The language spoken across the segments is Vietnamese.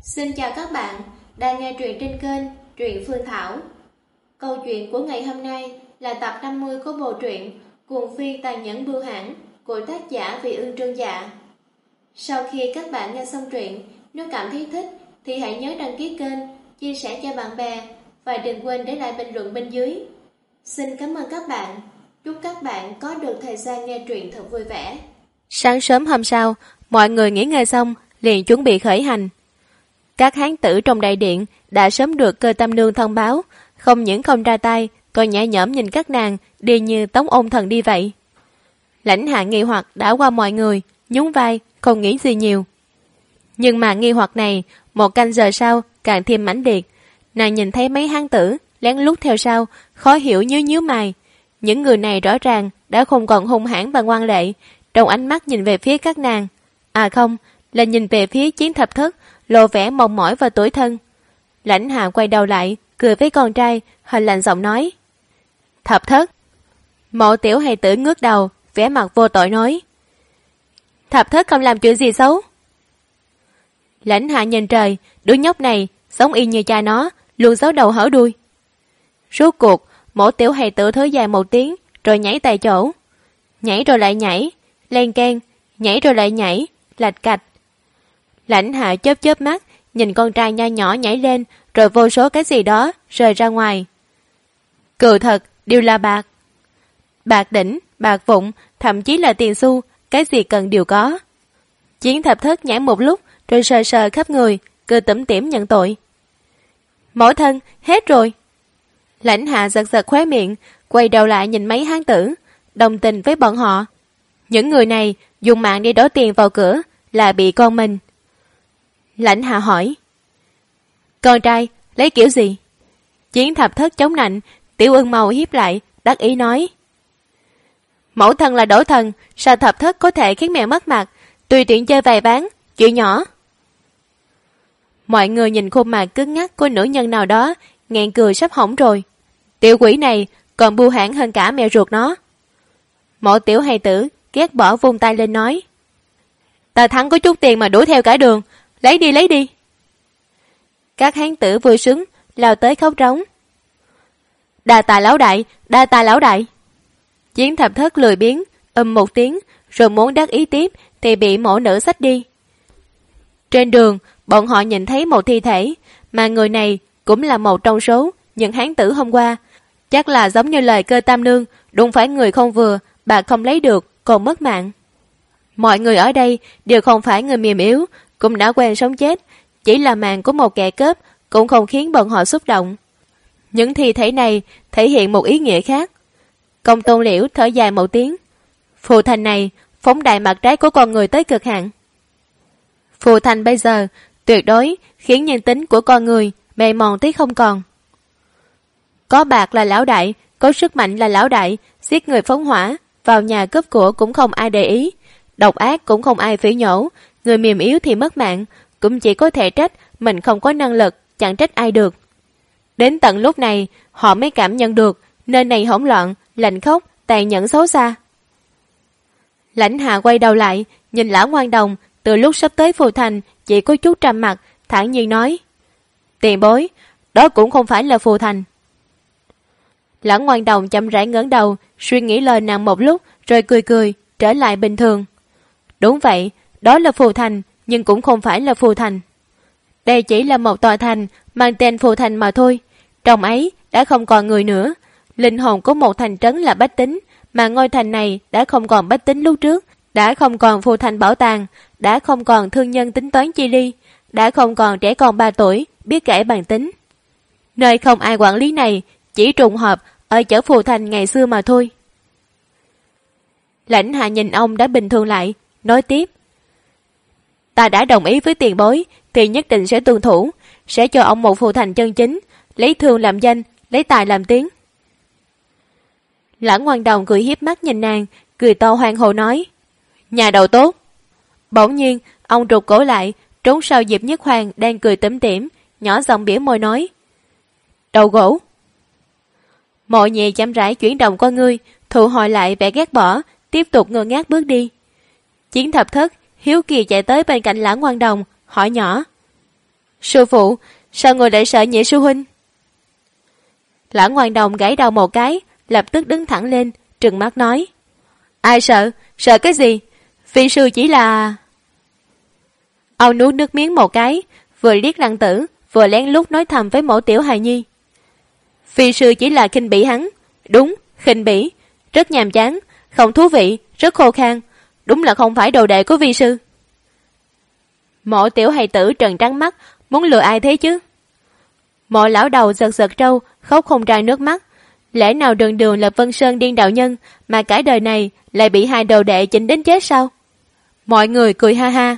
Xin chào các bạn đang nghe truyện trên kênh Truyện Phương Thảo. Câu chuyện của ngày hôm nay là tập 50 của bộ truyện Cuồng Phi Tàn Nhẫn Bưu Hãn của tác giả Vị Ương Trương Dạ. Sau khi các bạn nghe xong truyện, nếu cảm thấy thích thì hãy nhớ đăng ký kênh, chia sẻ cho bạn bè và đừng quên để lại bình luận bên dưới. Xin cảm ơn các bạn. Chúc các bạn có được thời gian nghe truyện thật vui vẻ. Sáng sớm hôm sau, mọi người nghỉ ngơi xong liền chuẩn bị khởi hành. Các hán tử trong đại điện đã sớm được Cơ Tam Nương thông báo, không những không ra tay, còn nhẹ nhõm nhìn các nàng đi như tống ôn thần đi vậy. Lãnh Hạ nghi hoặc đã qua mọi người, nhún vai, không nghĩ gì nhiều. Nhưng mà nghi hoặc này, một canh giờ sau càng thêm mãnh liệt. Nàng nhìn thấy mấy hán tử lén lút theo sau, khó hiểu nhíu mày. Những người này rõ ràng đã không còn hung hãn và ngoan lệ, trong ánh mắt nhìn về phía các nàng. À không, là nhìn về phía Chiến Thập Thất, lộ vẻ mong mỏi và tủi thân. Lãnh Hạ quay đầu lại, cười với con trai, hơi lạnh giọng nói: Thập Thất. Mộ Tiểu hài tử ngước đầu, vẻ mặt vô tội nói: Thập Thất không làm chuyện gì xấu. Lãnh Hạ nhìn trời, đứa nhóc này sống y như cha nó, luôn giấu đầu hở đuôi. Rốt cuộc, Mộ Tiểu hài tử thở dài một tiếng, rồi nhảy tại chỗ. Nhảy rồi lại nhảy, len keng, nhảy rồi lại nhảy, lạch cạch. Lãnh Hạ chớp mắt, nhìn con trai nho nhỏ nhảy lên, rồi vô số cái gì đó rơi ra ngoài. Cừ thật, đều là bạc. Bạc đỉnh, bạc vụn, thậm chí là tiền xu, cái gì cần đều có. Chiến Thập Thất nhảy một lúc, rồi sờ sờ khắp người, cười tủm tỉm nhận tội. Mẫu thân, hết rồi. Lãnh Hạ giật khóe miệng, quay đầu lại nhìn mấy hán tử, đồng tình với bọn họ. Những người này dùng mạng đi đổ tiền vào cửa là bị con mình. Lãnh Hạ hỏi: Con trai lấy kiểu gì? Chiến Thập Thất chống nạnh, Tiểu Ưng màu hiếp lại, đắc ý nói: Mẫu thân là đổ thần, sao Thập Thất có thể khiến mẹ mất mặt? Tùy tiện chơi vài ván, chuyện nhỏ. Mọi người nhìn khuôn mặt cứng ngắc của nữ nhân nào đó, nghẹn cười sắp hỏng rồi. Tiểu quỷ này còn bưu hãn hơn cả mẹ ruột nó. Mộ Tiểu hài tử ghét bỏ vung tay lên nói: Ta thắng có chút tiền mà đuổi theo cả đường, lấy đi. Các hán tử vui sướng lao tới khóc rống: Đa tạ lão đại. Chiến Thập Thất lười biếng một tiếng, rồi muốn đắc ý tiếp thì bị mộ nữ xách đi. Trên đường, bọn họ nhìn thấy một thi thể, mà người này cũng là một trong số những hán tử hôm qua. Chắc là giống như lời Cơ Tam Nương, đụng phải người không vừa, bà không lấy được, còn mất mạng. Mọi người ở đây đều không phải người mềm yếu, cũng đã quen sống chết, chỉ là màn của một kẻ cướp cũng không khiến bọn họ xúc động. Những thi thể này thể hiện một ý nghĩa khác. Công Tôn Liễu thở dài một tiếng: Phù thành này phóng đại mặt trái của con người tới cực hạn. Phù thành bây giờ tuyệt đối khiến nhân tính của con người bề mòn tới không còn. Có bạc là lão đại, có sức mạnh là lão đại, giết người phóng hỏa, vào nhà cướp của cũng không ai để ý, độc ác cũng không ai phỉ nhổ, người mềm yếu thì mất mạng, cũng chỉ có thể trách mình không có năng lực, chẳng trách ai được. Đến tận lúc này, họ mới cảm nhận được nơi này hỗn loạn, lạnh khốc, tàn nhẫn xấu xa. Lãnh Hạ quay đầu lại, nhìn lão ngoan đồng, từ lúc sắp tới Phù thành chỉ có chút trầm mặt, thản nhiên nói: Tiền bối, đó cũng không phải là Phù thành. Lão ngoan đồng chậm rãi ngẩng đầu, suy nghĩ lời nàng một lúc, rồi cười, trở lại bình thường. Đúng vậy, đó là Phù thành, nhưng cũng không phải là Phù thành. Đây chỉ là một tòa thành mang tên Phù thành mà thôi. Trong ấy đã không còn người nữa. Linh hồn của một thành trấn là bách tính, mà ngôi thành này đã không còn bách tính lúc trước, đã không còn Phù thành bảo tàng, đã không còn thương nhân tính toán chi ly, đã không còn trẻ con 3 tuổi biết kể bàn tính. Nơi không ai quản lý này chỉ trùng hợp ở chợ Phù thành ngày xưa mà thôi. Lãnh Hạ nhìn ông đã bình thường lại, nói tiếp: Ta đã đồng ý với tiền bối thì nhất định sẽ tuân thủ, sẽ cho ông một Phù thành chân chính, lấy thương làm danh, lấy tài làm tiếng. Lãng ngoan đồng cười hiếp mắt nhìn nàng, cười to hoang hồ nói: Nhà đầu tốt. Bỗng nhiên ông rụt cổ lại, trốn sau Diệp Nhất Hoàng đang cười tủm tỉm, nhỏ giọng bỉa môi nói: Đầu gỗ. Mộ Nhị chậm rãi chuyển động con ngươi, thu hồi lại vẻ ghét bỏ, tiếp tục ngơ ngác bước đi. Chiến Thập Thất hiếu kỳ chạy tới bên cạnh Lãng ngoan đồng, hỏi nhỏ: Sư phụ, sao người lại sợ Nhị sư huynh? Lã Ngoan Đồng gãy đầu một cái, lập tức đứng thẳng lên, trừng mắt nói. Ai sợ? Sợ cái gì? Phi sư chỉ là... Âu nuốt nước miếng một cái, vừa liếc Lăng Tử, vừa lén lút nói thầm với Mộ Tiểu Hài Nhi. Phi sư chỉ là khinh bỉ hắn. Đúng, khinh bỉ. Rất nhàm chán, không thú vị, rất khô khan. Đúng là không phải đồ đệ của vi sư. Mộ Tiểu Hài Tử trợn trắng mắt, muốn lừa ai thế chứ? Mộ lão đầu giật giật râu, khóc không ra nước mắt. Lẽ nào đường đường là Vân Sơn Điên đạo nhân mà cả đời này lại bị hai đồ đệ chỉnh đến chết sao? Mọi người cười ha ha.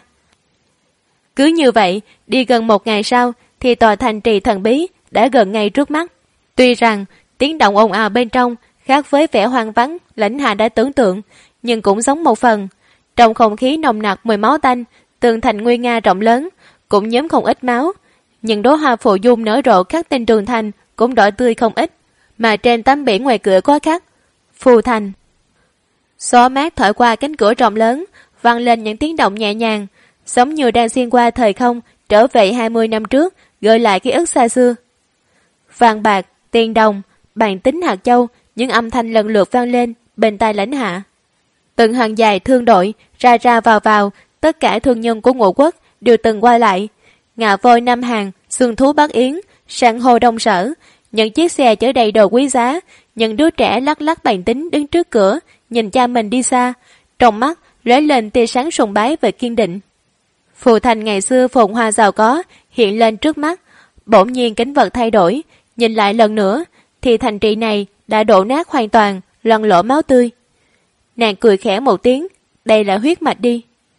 Cứ như vậy, đi gần một ngày sau thì tòa thành trì thần bí đã gần ngay trước mắt. Tuy rằng tiếng động ồn ào bên trong khác với vẻ hoang vắng Lãnh Hạ đã tưởng tượng, nhưng cũng giống một phần. Trong không khí nồng nặc mùi máu tanh, tường thành nguy nga rộng lớn cũng nhóm không ít máu. Nhưng đóa hoa phù dung nở rộ khắc tên tường thành cũng đỏ tươi không ít, mà trên tấm biển ngoài cửa có khắc Phù Thành. Gió mát thổi qua cánh cửa rộng lớn, vang lên những tiếng động nhẹ nhàng, giống như đang xuyên qua thời không, trở về 20 năm trước, gợi lại ký ức xa xưa. Vàng bạc, tiền đồng, bàn tính hạt châu, những âm thanh lần lượt vang lên bên tai Lãnh Hạ. Từng hàng dài thương đội ra ra vào, tất cả thương nhân của Ngũ Quốc đều từng quay lại. Ngà voi Nam Hàn, xương thú Bắc Yến, san hô Đông Sở, những chiếc xe chở đầy đồ quý giá, những đứa trẻ lắc lắc bàn tính đứng trước cửa, nhìn cha mình đi xa, trong mắt lóe lên tia sáng sùng bái và kiên định. Phù Thành ngày xưa phồn hoa giàu có hiện lên trước mắt, bỗng nhiên cảnh vật thay đổi, nhìn lại lần nữa thì thành trì này đã đổ nát hoàn toàn, loang lổ máu tươi. Nàng cười khẽ một tiếng, đây là huyết mạch đi.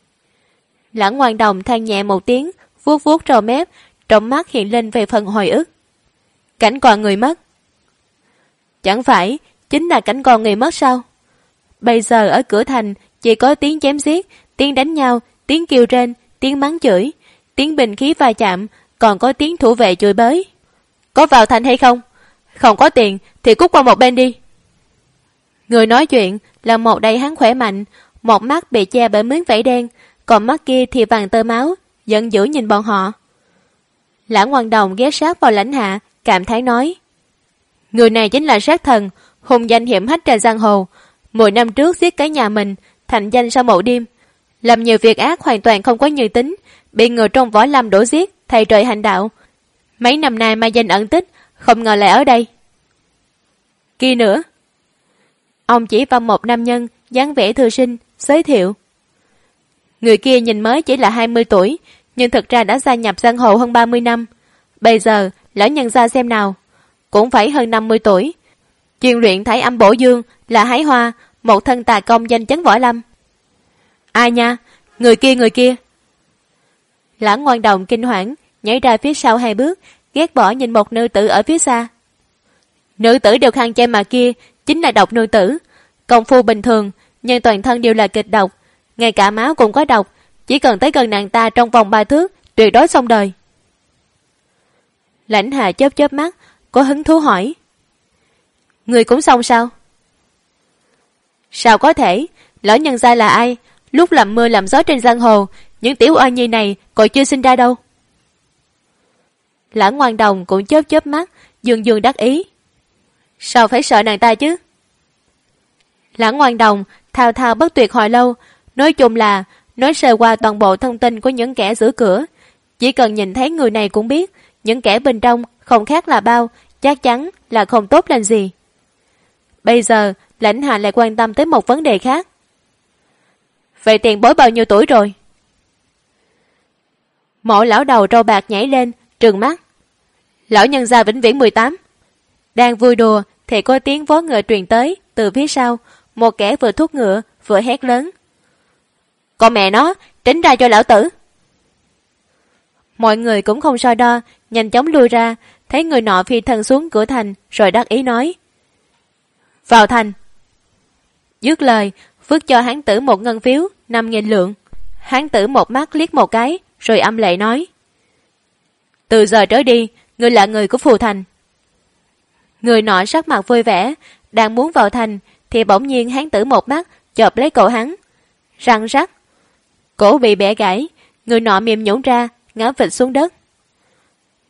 Lã Ngoan Đồng than nhẹ một tiếng, vuốt vuốt râu mép, trong mắt hiện lên về phần hồi ức. Cảnh còn người mất. Chẳng phải chính là cảnh còn người mất sao? Bây giờ ở cửa thành chỉ có tiếng chém giết, tiếng đánh nhau, tiếng kêu rên, tiếng mắng chửi, tiếng binh khí va chạm, còn có tiếng thủ vệ chửi bới. Có vào thành hay không? Không có tiền thì cút qua một bên đi. Người nói chuyện là một đại hán khỏe mạnh, một mắt bị che bởi miếng vảy đen, còn mắt kia thì vàng tơ máu, giận dữ nhìn bọn họ. Lã Ngoan Đồng ghé sát vào Lãnh Hạ, cảm thán nói. Người này chính là sát thần, hùng danh hiểm hách trên giang hồ. 10 năm trước giết cái nhà mình, thành danh sau một đêm. Làm nhiều việc ác hoàn toàn không có như tính, bị người trong võ lâm đổ giết, thầy trời hành đạo. Mấy năm nay mai danh ẩn tích, không ngờ lại ở đây. Kia nữa. Ông chỉ vào một nam nhân, dáng vẻ thư sinh, giới thiệu. Người kia nhìn mới chỉ là 20 tuổi, nhưng thực ra đã gia nhập giang hồ hơn 30 năm. Bây giờ, lão nhân gia xem nào, cũng phải hơn 50 tuổi. Chuyên luyện thái âm bổ dương là Hái Hoa, một thân tà công danh chấn võ lâm. Ai nha, người kia. Lã Ngoan Đồng kinh hoảng, nhảy ra phía sau 2 bước, ghét bỏ nhìn một nữ tử ở phía xa. Nữ tử đều khăn che mà kia, chính là độc nữ tử. Công phu bình thường, nhưng toàn thân đều là kịch độc, ngay cả máu cũng có độc, chỉ cần tới gần nàng ta trong vòng 3 thước, tuyệt đối xong đời. Lãnh Hạ chớp chớp mắt, có hứng thú hỏi. Người cũng xong sao? Sao có thể, lão nhân gia là ai? Lúc làm mưa làm gió trên giang hồ, những tiểu oan nhi này còn chưa sinh ra đâu. Lã Ngoan Đồng cũng chớp chớp mắt, dương dương đắc ý. Sao phải sợ nàng ta chứ? Lã Ngoan Đồng thao thao bất tuyệt hồi lâu, nói chung là nói sơ qua toàn bộ thông tin của những kẻ giữ cửa. Chỉ cần nhìn thấy người này cũng biết, những kẻ bên trong không khác là bao, chắc chắn là không tốt lành gì. Bây giờ, Lãnh Hạ lại quan tâm tới một vấn đề khác. Vậy tiền bối bao nhiêu tuổi rồi? Mộ lão đầu râu bạc nhảy lên, trừng mắt. Lão nhân gia vĩnh viễn 18. Đang vui đùa thì có tiếng vó ngựa truyền tới từ phía sau, một kẻ vừa thúc ngựa vừa hét lớn. Con mẹ nó, tránh ra cho lão tử. Mọi người cũng không so đo, nhanh chóng lui ra, thấy người nọ phi thân xuống cửa thành rồi đắc ý nói. Vào thành. Dứt lời, vứt cho hán tử một ngân phiếu 5.000 lượng. Hán tử một mắt liếc một cái rồi âm lệ nói. Từ giờ trở đi, ngươi là người của Phù Thành. Người nọ sắc mặt vui vẻ, đang muốn vào thành thì bỗng nhiên hán tử một mắt chộp lấy cổ hắn. Răng rắc, cổ bị bẻ gãy, người nọ mềm nhũn ra, ngã phịch xuống đất.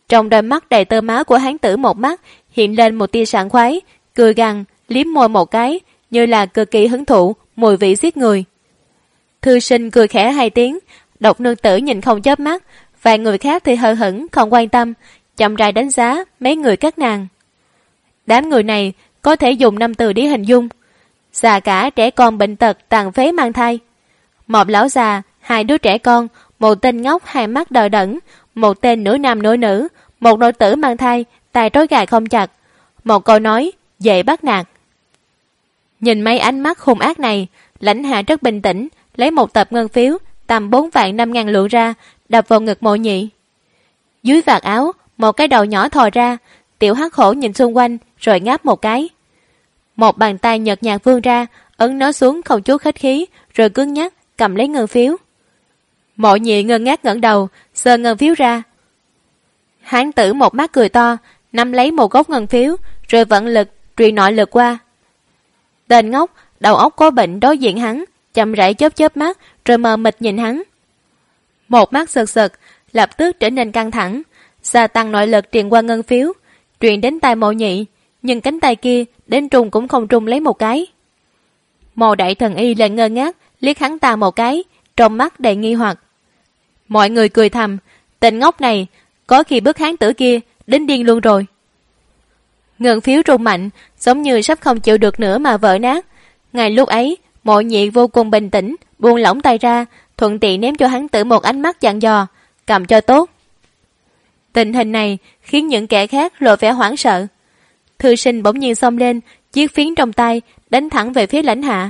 Trong đôi mắt đầy tơ máu của hán tử một mắt hiện lên một tia sảng khoái, cười gằn, liếm môi một cái, như là cực kỳ hứng thụ mùi vị giết người. Thư sinh cười khẽ 2 tiếng, Độc nương tử nhìn không chớp mắt, vài người khác thì hờ hững không quan tâm, chậm rãi đánh giá mấy người các nàng. Đám người này có thể dùng 5 từ để hình dung: già cả, trẻ con, bệnh tật, tàn phế, mang thai. Một lão già, 2 đứa trẻ con, một tên ngốc 2 mắt đờ đẫn, một tên nửa nam nửa nữ, một nội tử mang thai, tay trói gài không chặt. Một câu nói dễ bắt nạt. Nhìn mấy ánh mắt hung ác này, Lãnh Hạ rất bình tĩnh, lấy một tập ngân phiếu tầm 4.500.000 lượng ra, đập vào ngực Mộ Nhị. Dưới vạt áo, một cái đầu nhỏ thò ra, Tiểu Hắc Hổ nhìn xung quanh rồi ngáp một cái. Một bàn tay nhợt nhạt vươn ra, ấn nó xuống không chút khách khí, rồi cứng nhắc cầm lấy ngân phiếu. Mộ Nhị ngơ ngác ngẩng đầu, giơ ngân phiếu ra. Hán tử một mắt cười to, nắm lấy một góc ngân phiếu, rồi vận lực truyền nội lực qua. Tên ngốc đầu óc có bệnh đối diện hắn, chậm rãi chớp mắt, rồi mờ mịt nhìn hắn. Một mắt sực sực, lập tức trở nên căng thẳng, gia tăng nội lực truyền qua ngân phiếu, truyền đến tai Mộ Nhị, nhưng cánh tay kia đến trùng cũng không trùng lấy một cái. Mộ Đại Thần Y lại ngơ ngác liếc hắn ta một cái, trong mắt đầy nghi hoặc. Mọi người cười thầm, tên ngốc này có khi bức hán tử kia đến điên luôn rồi. Ngân phiếu rung mạnh, giống như sắp không chịu được nữa mà vỡ nát. Ngay lúc ấy, Mộ Nhị vô cùng bình tĩnh, buông lỏng tay ra, thuận tiện ném cho hắn tử một ánh mắt dặn dò, cầm cho tốt. Tình hình này khiến những kẻ khác lộ vẻ hoảng sợ. Thư sinh bỗng nhiên xông lên, chiếc phiến trong tay đánh thẳng về phía Lãnh Hạ.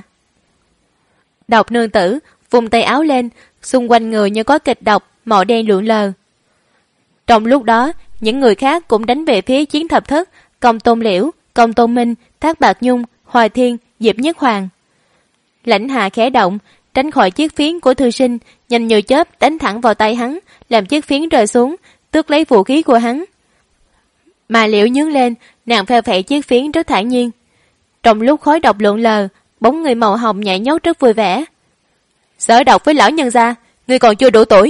Độc nương tử vùng tay áo lên, xung quanh người như có kịch độc màu đen lượn lờ. Trong lúc đó, những người khác cũng đánh về phía Chiến Thập Thất, Công Tôn Liễu, Công Tôn Minh, Thác Bạt Nhung, Hoài Thiên, Diệp Nhất Hoàng. Lãnh Hạ khẽ động, tránh khỏi chiếc phiến của thư sinh, nhanh như chớp đánh thẳng vào tay hắn, làm chiếc phiến rơi xuống, tước lấy vũ khí của hắn. Mà Liễu nhướng lên, nàng phe phẩy chiếc phiến rất thản nhiên. Trong lúc khói độc lượn lờ, bóng người màu hồng nhảy nhót rất vui vẻ. Sở độc với lão nhân gia, ngươi còn chưa đủ tuổi.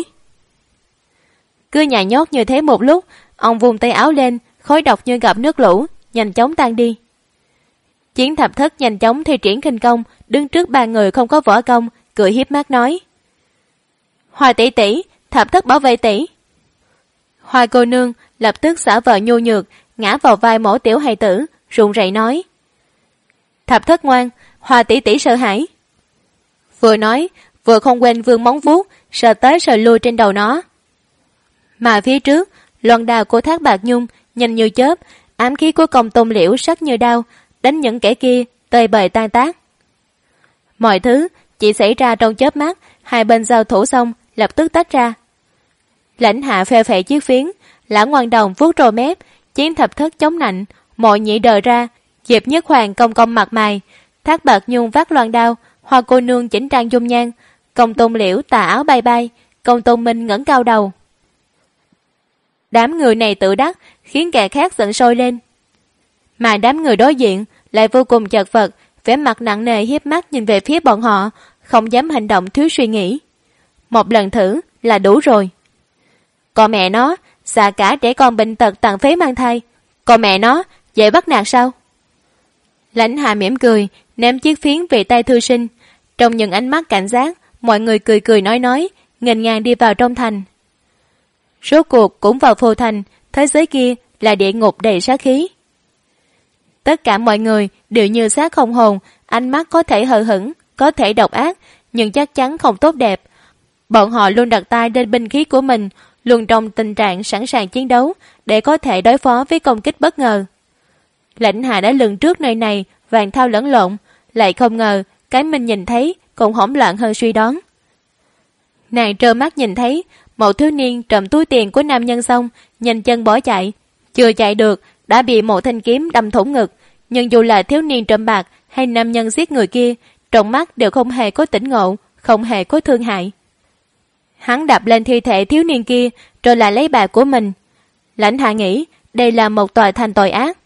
Cứ nhảy nhót như thế một lúc, ông vung tay áo lên, khói độc như gặp nước lũ, nhanh chóng tan đi. Chiến Thập Thất nhanh chóng thi triển khinh công, đứng trước 3 người không có võ công, cười hiếp mắt nói: Hoa tỷ tỷ, Thập Thất bảo vệ tỷ. Hoa cô nương lập tức xả vợ nhu nhược, ngã vào vai Mỗ tiểu hài tử, run rẩy nói: Thập Thất ngoan, Hoa tỷ tỷ sợ hãi. Vừa nói, vừa không quên vươn móng vuốt, sờ tới sờ lui trên đầu nó. Mà phía trước, loan đao của Thác Bạt Nhung nhanh như chớp, ám khí của Công Tôn Liễu sắc như đao, đánh những kẻ kia tơi bời tan tác. Mọi thứ chỉ xảy ra trong chớp mắt, hai bên giao thủ xong lập tức tách ra. Lãnh Hạ phe phẩy chiếc phiến, Lã Ngoan Đồng vuốt râu mép, Chiến Thập Thất chống nạnh, Mộ Nhị đờ ra, Diệp Nhất Hoàng cong cong mặt mày, Thác Bạt Nhung vác loan đao, Hoa cô nương chỉnh trang dung nhan, Công Tôn Liễu tà áo bay bay, Công Tôn Minh ngẩng cao đầu. Đám người này tự đắc khiến kẻ khác giận sôi lên, mà đám người đối diện lại vô cùng chật vật, vẻ mặt nặng nề hiếp mắt nhìn về phía bọn họ, không dám hành động thiếu suy nghĩ. Một lần thử là đủ rồi. Còn mẹ nó, xà cả trẻ con bệnh tật tàn phế mang thai, còn mẹ nó dễ bắt nạt sao? Lãnh Hạ mỉm cười, ném chiếc phiến về tay thư sinh. Trong những ánh mắt cảnh giác, mọi người cười cười nói, nghênh ngang đi vào trong thành. Rốt cuộc cũng vào Phù Thành, thế giới kia là địa ngục đầy sát khí. Tất cả mọi người đều như xác không hồn, ánh mắt có thể hờ hững, có thể độc ác, nhưng chắc chắn không tốt đẹp. Bọn họ luôn đặt tay lên binh khí của mình, luôn trong tình trạng sẵn sàng chiến đấu để có thể đối phó với công kích bất ngờ. Lãnh Hạ đã lường trước nơi này vàng thao lẫn lộn, lại không ngờ cái mình nhìn thấy còn hỗn loạn hơn suy đoán. Nàng trơ mắt nhìn thấy một thiếu niên trộm túi tiền của nam nhân xong, nhanh chân bỏ chạy, chưa chạy được đã bị một thanh kiếm đâm thủng ngực. Nhưng dù là thiếu niên trộm bạc hay nam nhân giết người kia, trong mắt đều không hề có tỉnh ngộ, không hề có thương hại. Hắn đập lên thi thể thiếu niên kia rồi lại lấy bạc của mình. Lãnh Hạ nghĩ đây là một tòa thành tội ác.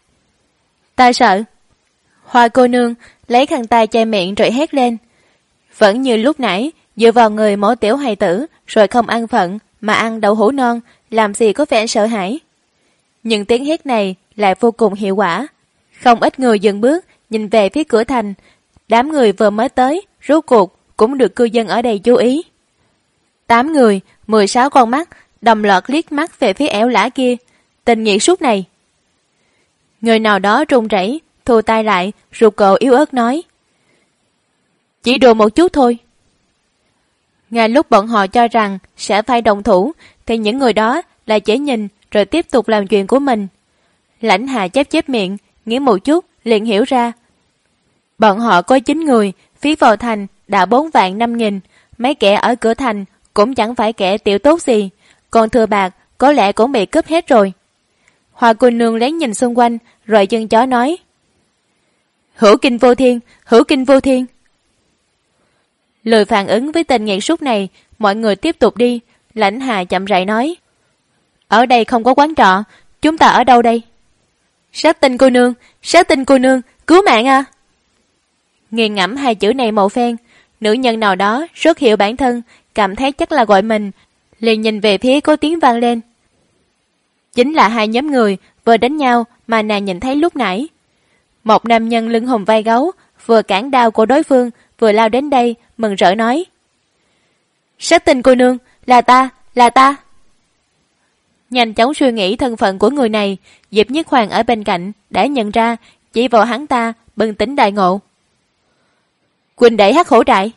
Ta sợ. Hoa cô nương lấy khăn tay che miệng rồi hét lên. Vẫn như lúc nãy, dựa vào người Mỗ tiểu hài tử rồi không ăn phận mà ăn đậu hũ non, làm gì có vẻ sợ hãi. Nhưng tiếng hét này lại vô cùng hiệu quả. Không ít người dừng bước, nhìn về phía cửa thành. Đám người vừa mới tới, rốt cuộc cũng được cư dân ở đây chú ý. 8 người, 16 con mắt, đồng loạt liếc mắt về phía ẻo lả kia. Tên nghiệt súc này. Người nào đó run rẩy, thu tay lại, rụt cổ yếu ớt nói. Chỉ đùa một chút thôi. Ngay lúc bọn họ cho rằng sẽ phải động thủ, thì những người đó lại chỉ nhìn rồi tiếp tục làm chuyện của mình. Lãnh Hà chép miệng, nghĩ một chút, liền hiểu ra. Bọn họ có 9 người, phí vào thành đã 4.000.000, mấy kẻ ở cửa thành cũng chẳng phải kẻ tiểu tốt gì, còn thừa bạc có lẽ cũng bị cướp hết rồi. Hoa cô nương lén nhìn xung quanh, rồi chân chó nói. Hữu kinh vô thiên, hữu kinh vô thiên. Lời phản ứng với tên nghiệt súc này, mọi người tiếp tục đi. Lãnh Hà chậm rãi nói. Ở đây không có quán trọ, chúng ta ở đâu đây? Sát tinh cô nương, cứu mạng à! Nghiền ngẫm hai chữ này một phen, nữ nhân nào đó rất hiểu bản thân, cảm thấy chắc là gọi mình, liền nhìn về phía có tiếng vang lên. Chính là hai nhóm người vừa đánh nhau mà nàng nhìn thấy lúc nãy. Một nam nhân lưng hùm vai gấu, vừa cản đao của đối phương, vừa lao đến đây, mừng rỡ nói. Sát tinh cô nương, là ta. Nhanh chóng suy nghĩ thân phận của người này, Diệp Nhất Hoàng ở bên cạnh đã nhận ra, chỉ vào hắn ta, bừng tỉnh đại ngộ. Huynh đệ Hắc Hổ trại.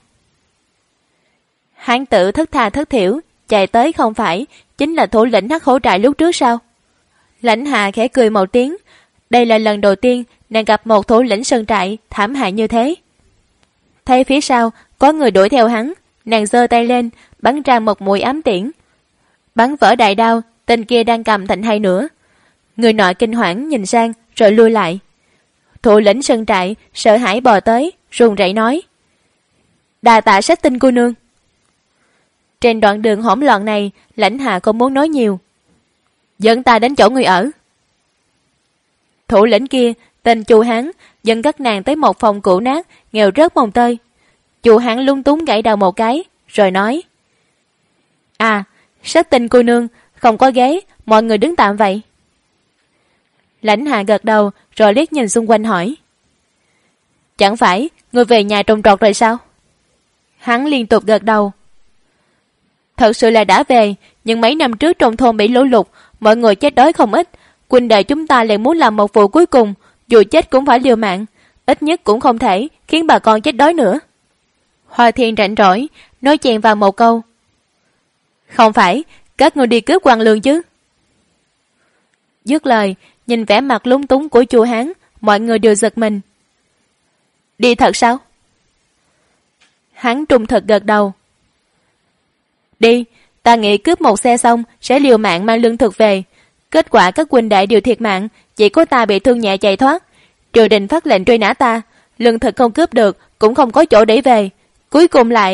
Hán tử thất tha thất thiểu, chạy tới không phải, chính là thủ lĩnh Hắc Hổ trại lúc trước sao? Lãnh Hà khẽ cười một tiếng, đây là lần đầu tiên nàng gặp một thủ lĩnh sơn trại thảm hại như thế. Thấy phía sau có người đuổi theo hắn, nàng giơ tay lên, bắn ra một mũi ám tiễn. Bắn vỡ đại đao, tên kia đang cầm thành hai nửa. Người nọ kinh hoảng nhìn sang rồi lui lại. Thủ lĩnh sơn trại sợ hãi bò tới, run rẩy nói. Đà tạ Sát tinh cô nương. Trên đoạn đường hỗn loạn này, Lãnh Hà không muốn nói nhiều. Dẫn ta đến chỗ người ở. Thủ lĩnh kia, tên Chu Hán, dẫn các nàng tới một phòng cũ nát, nghèo rớt mồng tơi. Chu Hán lung túng gãy đầu một cái, rồi nói. À, Sát tinh cô nương, không có ghế, mọi người đứng tạm vậy. Lãnh Hà gật đầu, rồi liếc nhìn xung quanh hỏi. Chẳng phải, người về nhà trồng trọt rồi sao? Hắn liên tục gật đầu. Thật sự là đã về, nhưng mấy năm trước trong thôn bị lũ lụt, mọi người chết đói không ít. Huynh đệ chúng ta lại muốn làm một vụ cuối cùng, dù chết cũng phải liều mạng, ít nhất cũng không thể khiến bà con chết đói nữa. Hoa Thiên rảnh rỗi, nói chèn vào một câu. Không phải, các người đi cướp quan lương chứ? Dứt lời, nhìn vẻ mặt lúng túng của Chu Hán, mọi người đều giật mình. Đi thật sao? Hắn trung thực gật đầu. Đi, ta nghĩ cướp một xe xong sẽ liều mạng mang lương thực về. Kết quả các huynh đệ đều thiệt mạng, chỉ có ta bị thương nhẹ chạy thoát. Triều đình phát lệnh truy nã ta, lương thực không cướp được, cũng không có chỗ để về. Cuối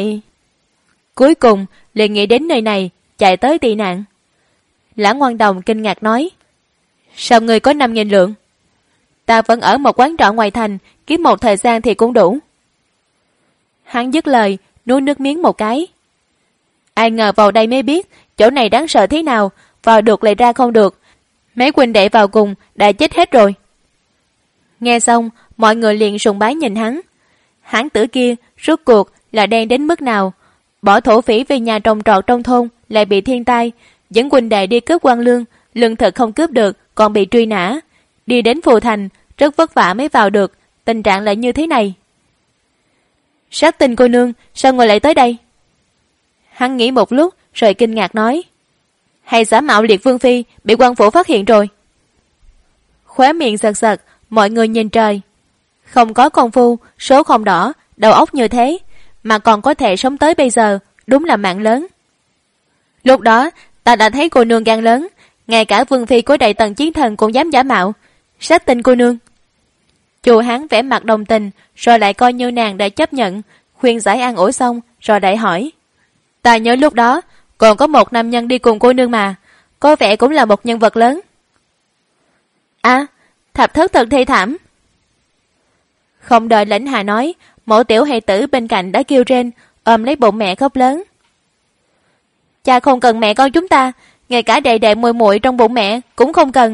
cùng liền nghĩ đến nơi này, chạy tới tị nạn. Lã Ngoan Đồng kinh ngạc nói. Sao người có 5.000 lượng? Ta vẫn ở một quán trọ ngoài thành, kiếm một thời gian thì cũng đủ. Hắn dứt lời, nuốt nước miếng một cái. Ai ngờ vào đây mới biết, chỗ này đáng sợ thế nào, vào được lại ra không được. Mấy huynh đệ vào cùng đã chết hết rồi. Nghe xong, mọi người liền sùng bái nhìn hắn. Hán tử kia rốt cuộc là đen đến mức nào? Bỏ thổ phỉ về nhà trồng trọt trong thôn lại bị thiên tai, dẫn huynh đệ đi cướp quan lương, lương thực không cướp được còn bị truy nã. Đi đến Phù Thành, rất vất vả mới vào được, tình trạng lại như thế này. Sát tinh cô nương, sao người lại tới đây? Hắn nghĩ một lúc rồi kinh ngạc nói. Hay giả mạo Liệt Vương Phi bị quan phủ phát hiện rồi. Khóe miệng giật giật, mọi người nhìn trời. Không có công phu, số không đỏ, đầu óc như thế, mà còn có thể sống tới bây giờ, đúng là mạng lớn. Lúc đó, ta đã thấy cô nương gan lớn, ngay cả Vương Phi của Đại Tần Chiến Thần cũng dám giả mạo. Sát tinh cô nương. Chu Hán vẻ mặt đồng tình, rồi lại coi như nàng đã chấp nhận, khuyên giải an ủi xong, rồi lại hỏi. Ta nhớ lúc đó, còn có một nam nhân đi cùng cô nương mà, có vẻ cũng là một nhân vật lớn. À, Thập Thất thật thê thảm. Không đợi Lãnh Hà nói, mẫu tiểu hài tử bên cạnh đã kêu rên, ôm lấy bụng mẹ khóc lớn. Cha không cần mẹ con chúng ta, ngay cả đệ đệ muội muội trong bụng mẹ cũng không cần.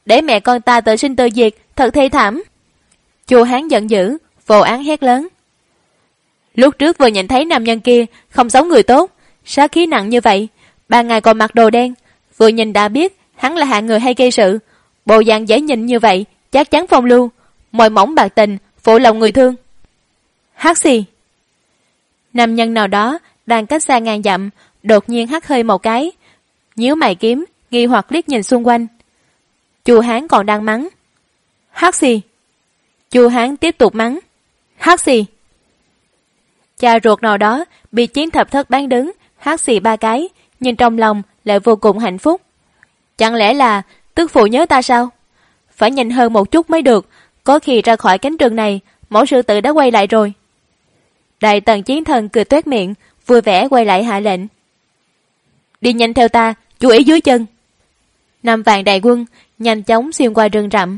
để mẹ con ta tự sinh tự diệt, thật thê thảm. Chu Hán giận dữ, vô án hét lớn. Lúc trước vừa nhìn thấy nam nhân kia không giống người tốt, sát khí nặng như vậy, ban ngày còn mặc đồ đen, vừa nhìn đã biết hắn là hạng người hay gây sự. Bộ dạng dễ nhìn như vậy chắc chắn phong lưu, môi mỏng bạc tình, phụ lòng người thương. Hắt xì. Nam nhân nào đó đang cách xa ngàn dặm đột nhiên hắt hơi một cái, nhíu mày kiếm, nghi hoặc liếc nhìn xung quanh. Chu Hán còn đang mắng. Hắt xì. Chu Hán tiếp tục mắng. Hắt xì. Cha ruột nào đó bị Chiến Thập Thất bán đứng, hắt xì 3 cái, nhưng trong lòng lại vô cùng hạnh phúc. Chẳng lẽ là tức phụ nhớ ta sao? Phải nhìn hơn một chút mới được, có khi ra khỏi cánh rừng này, mẫu sư tử đã quay lại rồi. Đại Tần Chiến Thần cười toét miệng, vui vẻ quay lại hạ lệnh. Đi nhanh theo ta, chú ý dưới chân. 5 vạn đại quân nhanh chóng xuyên qua rừng rậm.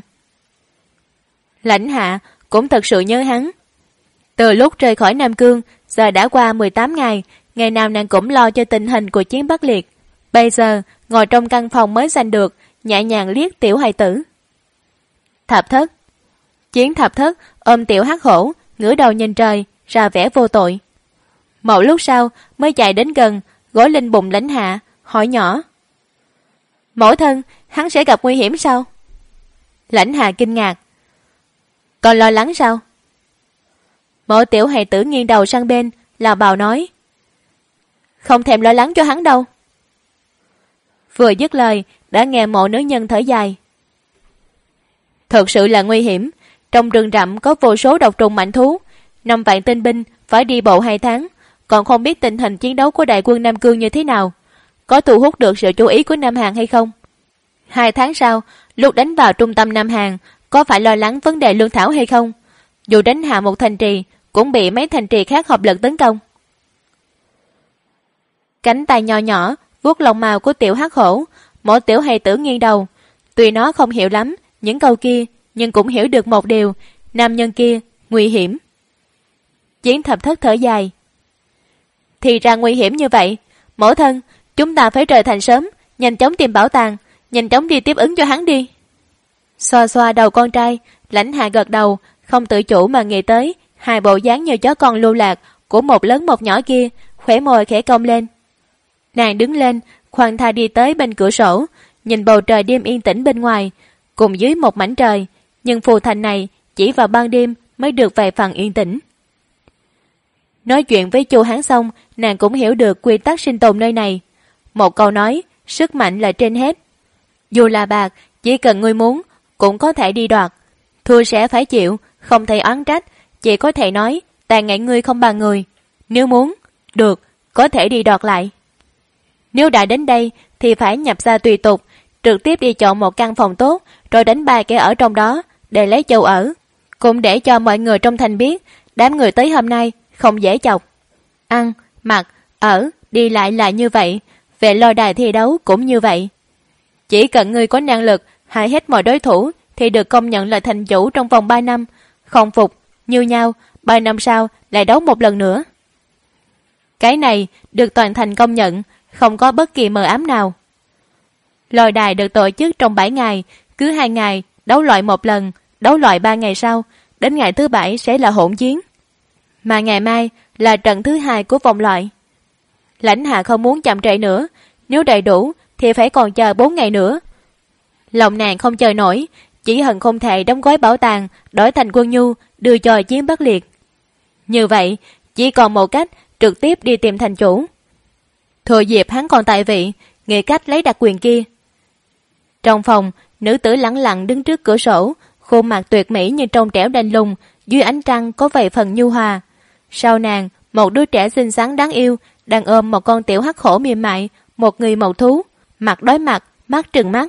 Lãnh Hạ cũng thật sự nhớ hắn. Từ lúc rời khỏi Nam Cương, giờ đã qua 18 ngày, ngày nào nàng cũng lo cho tình hình của Chiến Bắc Liệt. Bây giờ, ngồi trong căn phòng mới giành được, nhẹ nhàng liếc tiểu hài tử. Thập Thất. Chiến Thập Thất ôm tiểu hắc hổ, ngửa đầu nhìn trời, ra vẻ vô tội. Một lúc sau mới chạy đến gần, gối lên bụng Lãnh Hạ, hỏi nhỏ. Mẫu thân, hắn sẽ gặp nguy hiểm sao? Lãnh Hạ kinh ngạc. Còn lo lắng sao? Mẫu tiểu hài tử nghiêng đầu sang bên, lào bào nói. Không thèm lo lắng cho hắn đâu. Vừa dứt lời, đã nghe mộ nữ nhân thở dài. Thật sự là nguy hiểm, trong rừng rậm có vô số độc trùng mạnh thú, 5 vạn tinh binh phải đi bộ 2 tháng, còn không biết tình hình chiến đấu của đại quân Nam Cương như thế nào, có thu hút được sự chú ý của Nam Hàn hay không. 2 tháng sau, lúc đánh vào trung tâm Nam Hàn, có phải lo lắng vấn đề lương thảo hay không? Dù đánh hạ một thành trì, cũng bị mấy thành trì khác hợp lực tấn công. Cánh tay nho nhỏ vuốt lông màu của tiểu hắc hổ, mỗi tiểu hài tử nghiêng đầu. Tuy nó không hiểu lắm những câu kia, nhưng cũng hiểu được một điều, nam nhân kia nguy hiểm. Chiến Thập Thất thở dài. Thì ra nguy hiểm như vậy, mẫu thân, chúng ta phải rời thành sớm, nhanh chóng tìm bảo tàng, nhanh chóng đi tiếp ứng cho hắn đi. Xoa xoa đầu con trai, Lãnh Hạ gật đầu, không tự chủ mà nghĩ tới hai bộ dáng như chó con lưu lạc của một lớn một nhỏ kia, khóe môi khẽ cong lên. Nàng đứng lên, khoan thai đi tới bên cửa sổ, nhìn bầu trời đêm yên tĩnh bên ngoài, cùng dưới một mảnh trời, nhưng phù thành này chỉ vào ban đêm mới được vài phần yên tĩnh. Nói chuyện với Chu Hán xong, nàng cũng hiểu được quy tắc sinh tồn nơi này. Một câu nói, sức mạnh là trên hết. Dù là bạc, chỉ cần ngươi muốn, cũng có thể đi đoạt. Thua sẽ phải chịu, không thể oán trách, chỉ có thể nói, ta ngại ngươi không bằng người. Nếu muốn, được, có thể đi đoạt lại. Nếu đã đến đây, thì phải nhập ra tùy tục, trực tiếp đi chọn một căn phòng tốt, rồi đánh 3 kẻ ở trong đó, để lấy châu ở. Cũng để cho mọi người trong thành biết, đám người tới hôm nay không dễ chọc. Ăn, mặc, ở, đi lại là như vậy, về lôi đài thi đấu cũng như vậy. Chỉ cần ngươi có năng lực, hại hết mọi đối thủ, thì được công nhận là thành chủ trong vòng 3 năm. Không phục, như nhau, 3 năm sau lại đấu một lần nữa. Cái này được toàn thành công nhận, không có bất kỳ mờ ám nào. Lôi đài được tổ chức trong 7 ngày, cứ 2 ngày đấu loại một lần, đấu loại 3 ngày sau, đến ngày thứ 7 sẽ là hỗn chiến. Mà ngày mai là trận thứ 2 của vòng loại. Lãnh Hạ không muốn chậm trễ nữa, nếu đầy đủ thì phải còn chờ 4 ngày nữa. Lòng nàng không chờ nổi, chỉ hận không thể đóng gói bảo tàng, đổi thành quân nhu, đưa cho Chiến Bắc Liệt. Như vậy, chỉ còn một cách, trực tiếp đi tìm thành chủ. Thừa dịp hắn còn tại vị, nghĩ cách lấy đặc quyền kia. Trong phòng, nữ tử lẳng lặng đứng trước cửa sổ, khuôn mặt tuyệt mỹ như trong trẻo đanh lùng, dưới ánh trăng có vài phần nhu hòa. Sau nàng, một đứa trẻ xinh xắn đáng yêu, đang ôm một con tiểu hắc hổ mềm mại, một người màu thú, mặt đối mặt, mắt trừng mắt.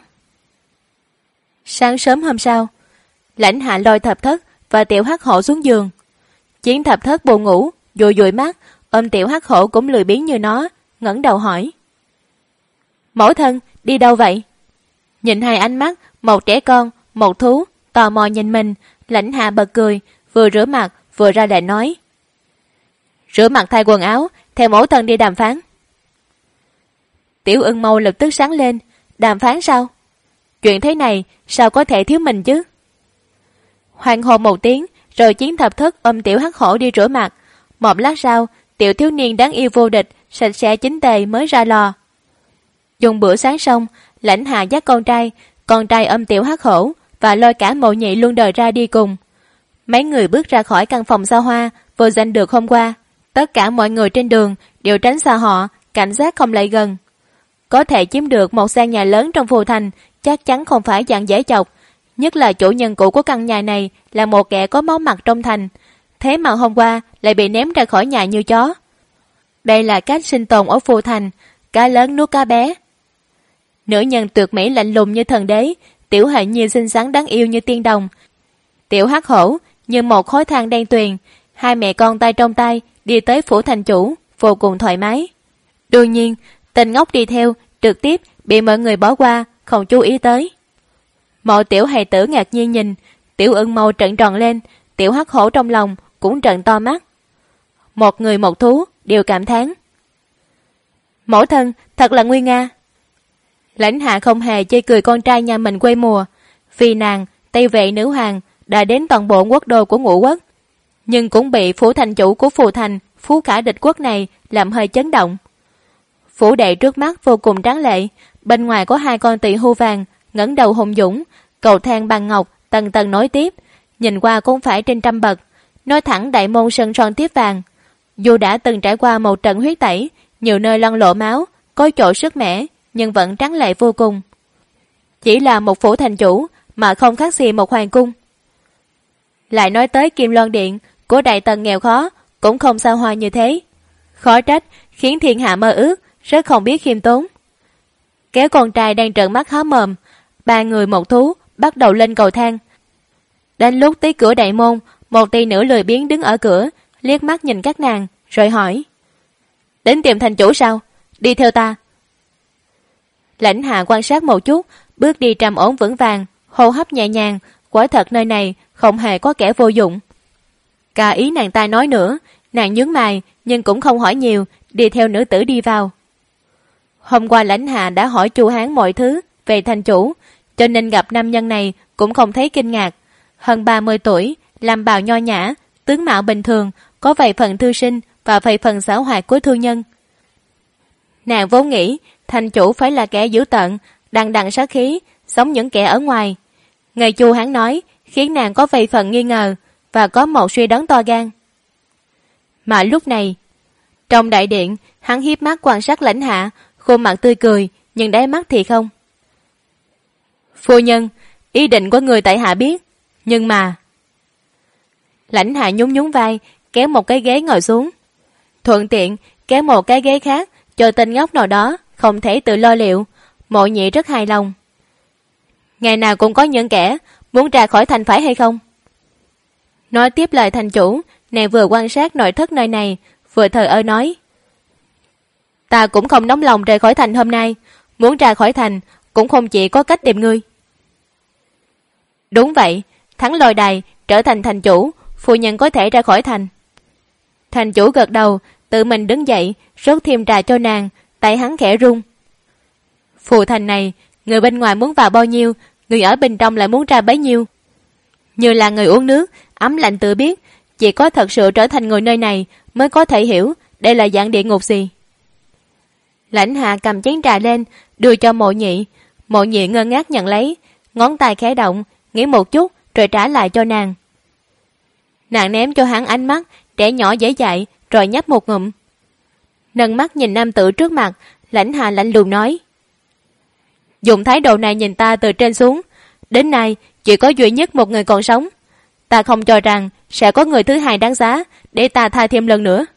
Sáng sớm hôm sau, Lãnh Hạ lôi Thập Thất và tiểu hắc hổ xuống giường. Chiến Thập Thất buồn ngủ, dụi dụi mắt, ôm tiểu hắc hổ cũng lười biếng như nó, ngẩng đầu hỏi. Mẫu thân, đi đâu vậy? Nhìn hai ánh mắt, một trẻ con, một thú, tò mò nhìn mình, Lãnh Hạ bật cười, vừa rửa mặt, vừa ra lệnh nói. Rửa mặt thay quần áo, theo mẫu thân đi đàm phán. Tiểu Ưng Mâu lập tức sáng lên. Đàm phán sao? Chuyện thế này sao có thể thiếu mình chứ? Hoan hô một tiếng, rồi Chiến Thập Thất ôm Tiểu Hắc Hổ đi rửa mặt. Một lát sau, tiểu thiếu niên đáng yêu vô địch, sạch sẽ chính tề mới ra lò. Dùng bữa sáng xong, Lãnh Hạ dắt con trai ôm Tiểu Hắc Hổ và lôi cả Mộ Nhị luôn đời ra đi cùng. Mấy người bước ra khỏi căn phòng xa hoa vừa giành được hôm qua. Tất cả mọi người trên đường đều tránh xa họ, cảnh giác không lại gần. Có thể chiếm được một gian nhà lớn trong Phù Thành chắc chắn không phải dạng dễ chọc, nhất là chủ nhân cũ của căn nhà này là một kẻ có máu mặt trong thành. Thế mà hôm qua lại bị ném ra khỏi nhà như chó. Đây là cách sinh tồn ở Phù Thành, cá lớn nuốt cá bé. Nữ nhân tuyệt mỹ lạnh lùng như thần đế, Tiểu Hạnh Nhi xinh xắn đáng yêu như tiên đồng, Tiểu Hắc Hổ như một khối than đen tuyền. Hai mẹ con tay trong tay đi tới phủ thành chủ, vô cùng thoải mái. Đương nhiên, tên ngốc đi theo trực tiếp bị mọi người bỏ qua, không chú ý tới. Mọi tiểu hài tử ngạc nhiên nhìn, Tiểu Ưng màu trợn tròn lên, Tiểu Hắc Hổ trong lòng cũng trợn to mắt. Một người một thú đều cảm thán: mẫu thân thật là nguy nga. Lãnh Hạ không hề chê cười con trai nhà mình quê mùa, vì nàng Tây Vệ nữ hoàng đã đến toàn bộ quốc đô của Ngũ Quốc, nhưng cũng bị phủ thành chủ của Phù Thành Phú Khả địch quốc này làm hơi chấn động. Phủ đệ trước mắt vô cùng tráng lệ, bên ngoài có hai con tỳ hưu vàng ngẩng đầu hùng dũng, cầu thang bằng ngọc tầng tầng nối tiếp, nhìn qua cũng phải trên trăm bậc, nói thẳng đại môn sơn son tiếp vàng. Dù đã từng trải qua một trận huyết tẩy, nhiều nơi lăn lộ máu, có chỗ sức mẻ, nhưng vẫn tráng lệ vô cùng. Chỉ là một phủ thành chủ mà không khác gì một hoàng cung. Lại nói tới Kim Loan Điện của đại tần nghèo khó cũng không xa hoa như thế, khó trách khiến thiên hạ mơ ước, rất không biết khiêm tốn. Kéo con trai đang trợn mắt há mồm, ba người một thú bắt đầu lên cầu thang. Đến lúc tới cửa đại môn, một tỷ nữ lười biếng đứng ở cửa, liếc mắt nhìn các nàng rồi hỏi: đến tìm thành chủ sao? Đi theo ta. Lãnh Hạ quan sát một chút, bước đi trầm ổn vững vàng, hô hấp nhẹ nhàng, quả thật nơi này không hề có kẻ vô dụng. Cả ý nàng ta nói nữa, nàng nhướng mày nhưng cũng không hỏi nhiều, đi theo nữ tử đi vào. Hôm qua Lãnh Hạ đã hỏi Chu Hán mọi thứ về thành chủ, cho nên gặp nam nhân này cũng không thấy kinh ngạc. Hơn 30 tuổi, làm bào nho nhã, tướng mạo bình thường, có vài phần thư sinh và vài phần xảo hoạt của thư nhân. Nàng vốn nghĩ thành chủ phải là kẻ dữ tợn, đằng đằng sát khí, giống những kẻ ở ngoài. Nghe Chu Hán nói khiến nàng có vài phần nghi ngờ và có một suy đoán to gan. Mà lúc này, trong đại điện, hắn hiếp mắt quan sát Lãnh Hạ, khuôn mặt tươi cười, nhưng đáy mắt thì không. Phu nhân, ý định của người tại hạ biết, nhưng mà... Lãnh Hạ nhún nhún vai, kéo một cái ghế ngồi xuống. Thuận tiện, kéo một cái ghế khác, cho tên ngốc nào đó, không thể tự lo liệu. Mộ Nhị rất hài lòng. Ngày nào cũng có những kẻ muốn ra khỏi thành phải hay không? Nói tiếp lời thành chủ, nàng vừa quan sát nội thất nơi này, vừa thờ ơ nói: ta cũng không nóng lòng rời khỏi thành hôm nay, muốn ra khỏi thành cũng không chỉ có cách tìm ngươi. Đúng vậy, thắng lôi đài, trở thành thành chủ, phu nhân có thể ra khỏi thành. Thành chủ gật đầu, tự mình đứng dậy, rót thêm trà cho nàng, tay hắn khẽ run. Phù thành này, người bên ngoài muốn vào bao nhiêu, người ở bên trong lại muốn ra bấy nhiêu. Như là người uống nước, ấm lạnh tự biết, chỉ có thật sự trở thành người nơi này mới có thể hiểu đây là dạng địa ngục gì. Lãnh Hạ cầm chén trà lên, đưa cho Mộ Nhị. Mộ Nhị ngơ ngác nhận lấy, ngón tay khẽ động, nghĩ một chút rồi trả lại cho nàng. Nàng ném cho hắn ánh mắt trẻ nhỏ dễ dạy, rồi nhấp một ngụm. Nâng mắt nhìn nam tử trước mặt, Lãnh Hạ lạnh lùng nói: dùng thái độ này nhìn ta từ trên xuống, đến nay chỉ có duy nhất một người còn sống. Ta không cho rằng sẽ có người thứ hai đáng giá để ta tha thêm lần nữa.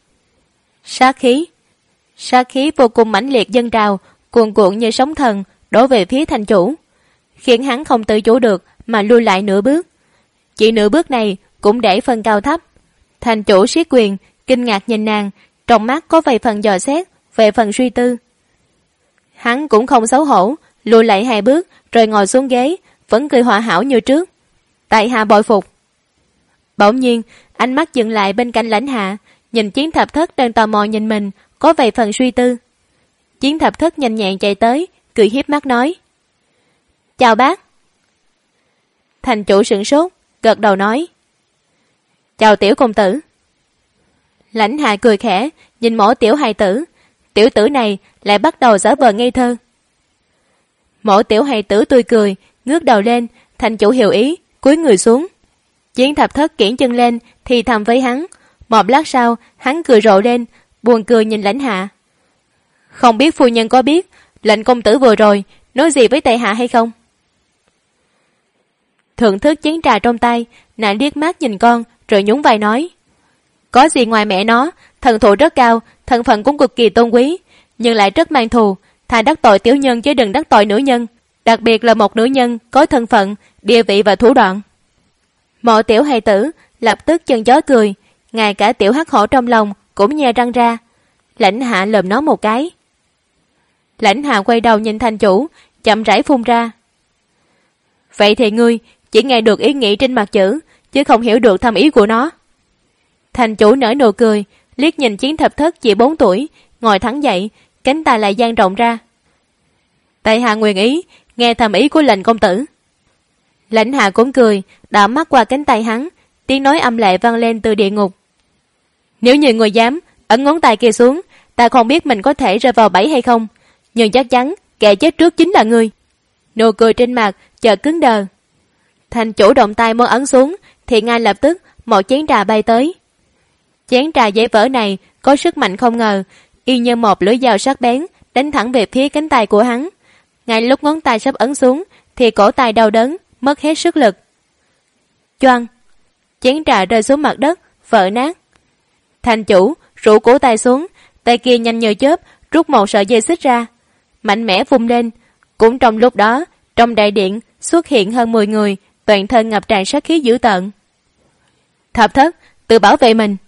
Sát khí vô cùng mãnh liệt dâng trào, cuồn cuộn như sóng thần đổ về phía thành chủ, khiến hắn không tự chủ được mà lui lại nửa bước. Chỉ nửa bước này cũng để phân cao thấp. Thành chủ siết quyền, kinh ngạc nhìn nàng, trong mắt có vài phần dò xét, về phần suy tư. Hắn cũng không xấu hổ, lùi lại 2 bước rồi ngồi xuống ghế, vẫn cười hòa hảo như trước. Tại hạ bội phục. Bỗng nhiên ánh mắt dừng lại bên cạnh Lãnh Hạ, nhìn Chiến Thập Thất đang tò mò nhìn mình, có vài phần suy tư. Chiến Thập Thất nhanh nhẹn chạy tới, cười hiếp mắt nói: chào bác. Thành chủ sửng sốt, gật đầu nói, chào tiểu công tử. Lãnh Hạ cười khẽ, nhìn mỗ tiểu hài tử, tiểu tử này lại bắt đầu giả vờ ngây thơ. Mỗ tiểu hài tử tươi cười, ngước đầu lên, thành chủ hiểu ý, cúi người xuống. Chiến Thập Thất kiễng chân lên, thì thầm với hắn. Một lát sau, hắn cười rộ lên, buồn cười nhìn Lãnh Hạ. Không biết phu nhân có biết lệnh công tử vừa rồi nói gì với tại hạ hay không? Thưởng thức chén trà trong tay, nàng liếc mắt nhìn con, rồi nhún vai nói, có gì ngoài mẹ nó, thần thụ rất cao, thân phận cũng cực kỳ tôn quý, nhưng lại rất mang thù, thà đắc tội tiểu nhân chứ đừng đắc tội nữ nhân, đặc biệt là một nữ nhân có thân phận, địa vị và thủ đoạn. Mộ tiểu hài tử lập tức chân chó cười, ngay cả tiểu hắc hổ trong lòng cũng nhe răng ra. Lãnh Hạ lườm nó một cái. Lãnh Hạ quay đầu nhìn thành chủ, chậm rãi phun ra, vậy thì ngươi chỉ nghe được ý nghĩ trên mặt chữ, chứ không hiểu được thâm ý của nó. Thành chủ nở nụ cười, liếc nhìn Chiến Thập Thất chỉ 4 tuổi, ngồi thẳng dậy, cánh tay lại dang rộng ra. Tại hạ nguyện ý nghe thâm ý của lệnh công tử. Lãnh Hạ cũng cười, đảo mắt qua cánh tay hắn, tiếng nói âm lệ vang lên từ địa ngục. Nếu như người dám ấn ngón tay kia xuống, ta không biết mình có thể rơi vào bẫy hay không, nhưng chắc chắn kẻ chết trước chính là ngươi. Nụ cười trên mặt chợt cứng đờ. Thành chủ động tay muốn ấn xuống, thì ngay lập tức một chén trà bay tới. Chén trà dễ vỡ này có sức mạnh không ngờ, y như một lưỡi dao sắc bén đánh thẳng về phía cánh tay của hắn. Ngay lúc ngón tay sắp ấn xuống, thì cổ tay đau đớn, mất hết sức lực. Choang! Chén trà rơi xuống mặt đất, vỡ nát. Thành chủ rũ cổ tay xuống, tay kia nhanh như chớp rút một sợi dây xích ra, mạnh mẽ vung lên. Cũng trong lúc đó, trong đại điện xuất hiện hơn 10 người, toàn thân ngập tràn sát khí dữ tợn. Thập Thất, tự bảo vệ mình.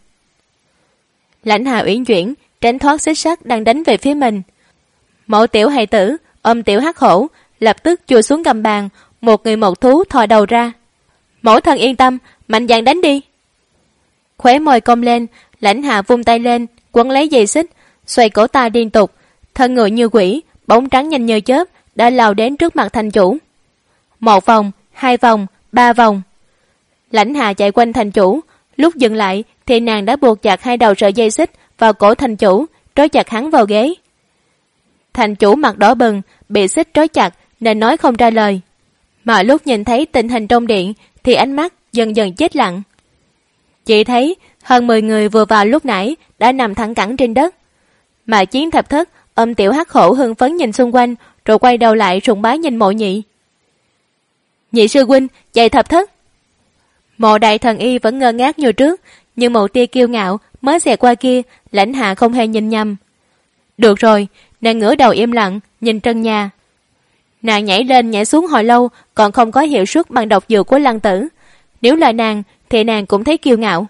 Lãnh Hạ uyển chuyển tránh thoát xích sắt đang đánh về phía mình. Mộ tiểu hài tử ôm tiểu hắc hổ, lập tức chui xuống gầm bàn, một người một thú thò đầu ra. Mẫu thân yên tâm, mạnh dạn đánh đi. Khóe môi cong lên, Lãnh Hạ vung tay lên, quấn lấy dây xích, xoay cổ tay liên tục, thân người như quỷ, bóng trắng nhanh như chớp đã lao đến trước mặt thành chủ. 1 vòng, 2 vòng, 3 vòng. Lãnh Hạ chạy quanh thành chủ, lúc dừng lại thì nàng đã buộc chặt 2 đầu sợi dây xích vào cổ thành chủ, trói chặt hắn vào ghế. Thành chủ mặt đỏ bừng, bị xích trói chặt nên nói không ra lời. Mà lúc nhìn thấy tình hình trong điện thì ánh mắt dần dần chết lặng. Chỉ thấy hơn 10 người vừa vào lúc nãy đã nằm thẳng cẳng trên đất. Mà Chiến Thập Thất ôm tiểu hắc hổ hưng phấn nhìn xung quanh, rồi quay đầu lại sùng bái nhìn Mộ Nhị. Nhị sư huynh, dạy Thập Thất. Mộ đại thần y vẫn ngơ ngác như trước, nhưng một tia kiêu ngạo mới xẹt qua kia, Lãnh Hạ không hề nhìn nhầm. Được rồi, nàng ngửa đầu im lặng nhìn trần nhà. Nàng nhảy lên nhảy xuống hồi lâu còn không có hiệu suất bằng độc dược của Lăng Tử. Nếu là nàng thì nàng cũng thấy kiêu ngạo.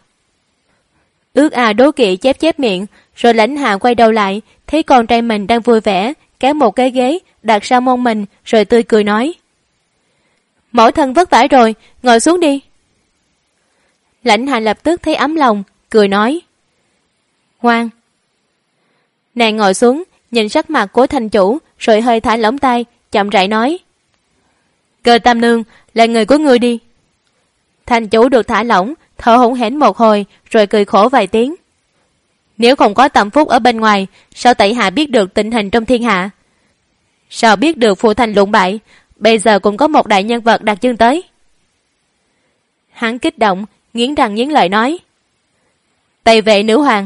Ước đố kỵ chép miệng, rồi Lãnh Hạ quay đầu lại, thấy con trai mình đang vui vẻ kéo một cái ghế đặt sau mông mình, rồi tươi cười nói, mẫu thân vất vả rồi, ngồi xuống đi. Lãnh Hạ lập tức thấy ấm lòng, cười nói, ngoan. Nàng ngồi xuống, nhìn sắc mặt của thành chủ, rồi hơi thả lỏng tay, chậm rãi nói, Cơ Tam Nương là người của ngươi đi. Thành chủ được thả lỏng, thở hổn hển một hồi, rồi cười khổ vài tiếng. Nếu không có Tâm Phúc ở bên ngoài, sao tại hạ biết được tình hình trong thiên hạ? Sao biết được phụ thành lụng bại, bây giờ cũng có một đại nhân vật đặt chân tới? Hắn kích động, nghiến răng nghiến lợi nói, Tây Vệ nữ hoàng.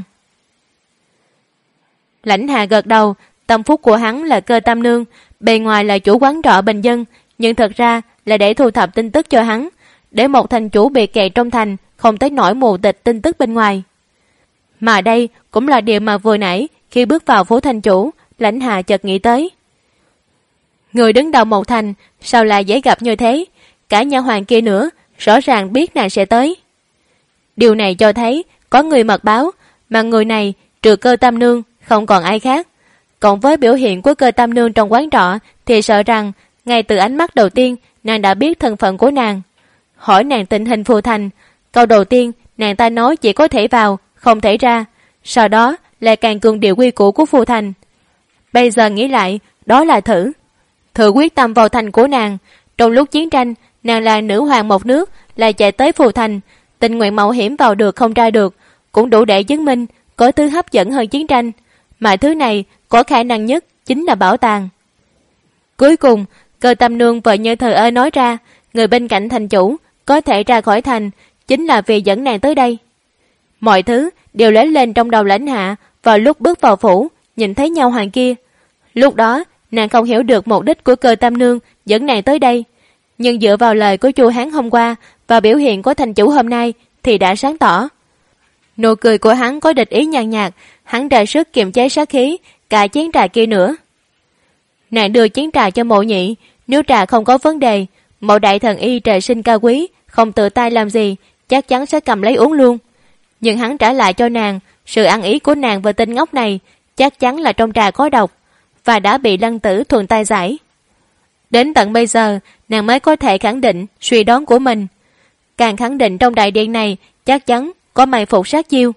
Lãnh Hạ gật đầu. Tâm phúc của hắn là Cơ Tam Nương, bề ngoài là chủ quán trọ bình dân, nhưng thật ra là để thu thập tin tức cho hắn, để một thành chủ bị kẹt trong thành không tới nổi mù tịch tin tức bên ngoài. Mà đây cũng là điều mà vừa nãy khi bước vào phủ thành chủ, Lãnh Hạ chợt nghĩ tới. Người đứng đầu một thành sao lại dễ gặp như thế? Cả nha hoàn kia nữa rõ ràng biết nàng sẽ tới. Điều này cho thấy có người mật báo, mà người này trừ Cơ Tam Nương không còn ai khác. Cộng với biểu hiện của Cơ Tam Nương trong quán trọ thì sợ rằng ngay từ ánh mắt đầu tiên nàng đã biết thân phận của nàng. Hỏi nàng tình hình phù thành, câu đầu tiên nàng ta nói chỉ có thể vào, không thể ra. Sau đó lại càng cường điệu quy củ của phù thành. Bây giờ nghĩ lại, đó là thử quyết tâm vào thành của nàng, Trong lúc chiến tranh, nàng là nữ hoàng một nước, lại chạy tới Phù Thành, tình nguyện mạo hiểm vào được không ra được, cũng đủ để chứng minh có thứ hấp dẫn hơn chiến tranh. Mà thứ này có khả năng nhất chính là bảo tàng. Cuối cùng, Cơ Tâm Nương vợ như thờ ơ nói ra, người bên cạnh thành chủ có thể ra khỏi thành chính là vì dẫn nàng tới đây. Mọi thứ đều lóe lên trong đầu Lãnh Hạ vào lúc bước vào phủ, nhìn thấy nhau hoàng kia. Lúc đó, nàng không hiểu được mục đích của Cơ Tâm Nương dẫn nàng tới đây, nhưng dựa vào lời của Chu Hán hôm qua và biểu hiện của thành chủ hôm nay thì đã sáng tỏ. Nụ cười của hắn có địch ý nhàn nhạt, hắn ra sức kiềm chế sát khí, cả chén trà kia nữa. Nàng đưa chén trà cho Mộ Nhị, nếu trà không có vấn đề, Mộ đại thần y trời sinh cao quý, không tự tay làm gì, chắc chắn sẽ cầm lấy uống luôn. Nhưng hắn trả lại cho nàng, sự ăn ý của nàng và tên ngốc này chắc chắn là trong trà có độc, và đã bị Lăng Tử thuận tay giải. Đến tận bây giờ, nàng mới có thể khẳng định suy đoán của mình. Càng khẳng định trong đại điện này chắc chắn có mày phục sát chiêu.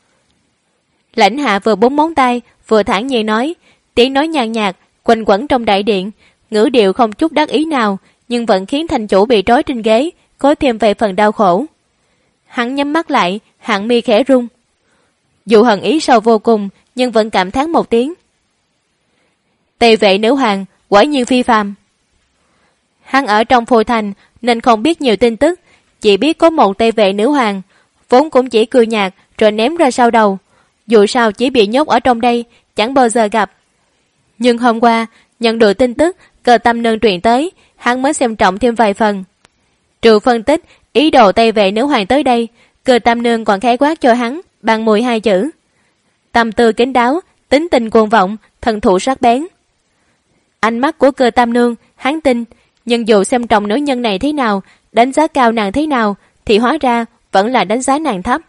Lãnh Hạ vừa búng móng tay, vừa thản nhiên nói, tiếng nói nhàn nhạt quanh quẩn trong đại điện, ngữ điệu không chút đắc ý nào, nhưng vẫn khiến thành chủ bị trói trên ghế có thêm vài phần đau khổ. Hắn nhắm mắt lại, hạng mi khẽ rung. Dù hận ý sâu vô cùng, nhưng vẫn cảm thán một tiếng. Tề vệ nữ hoàng quả nhiên phi phàm. Hắn ở trong Phù Thành nên không biết nhiều tin tức, chỉ biết có một tề vệ nữ hoàng, vốn cũng chỉ cười nhạt rồi ném ra sau đầu. Dù sao chỉ bị nhốt ở trong đây, chẳng bao giờ gặp. Nhưng hôm qua, nhận được tin tức Cơ Tâm Nương truyền tới, hắn mới xem trọng thêm vài phần. Trừ phân tích ý đồ tây vệ nữ hoàng tới đây, Cơ Tâm Nương còn khái quát cho hắn bằng 12 chữ: tâm tư kín đáo, tính tình cuồng vọng, thần thụ sắc bén. Ánh mắt của Cơ Tâm Nương hắn tin, nhưng dù xem trọng nữ nhân này thế nào, đánh giá cao nàng thế nào, thì hóa ra vẫn là đánh giá nàng thấp.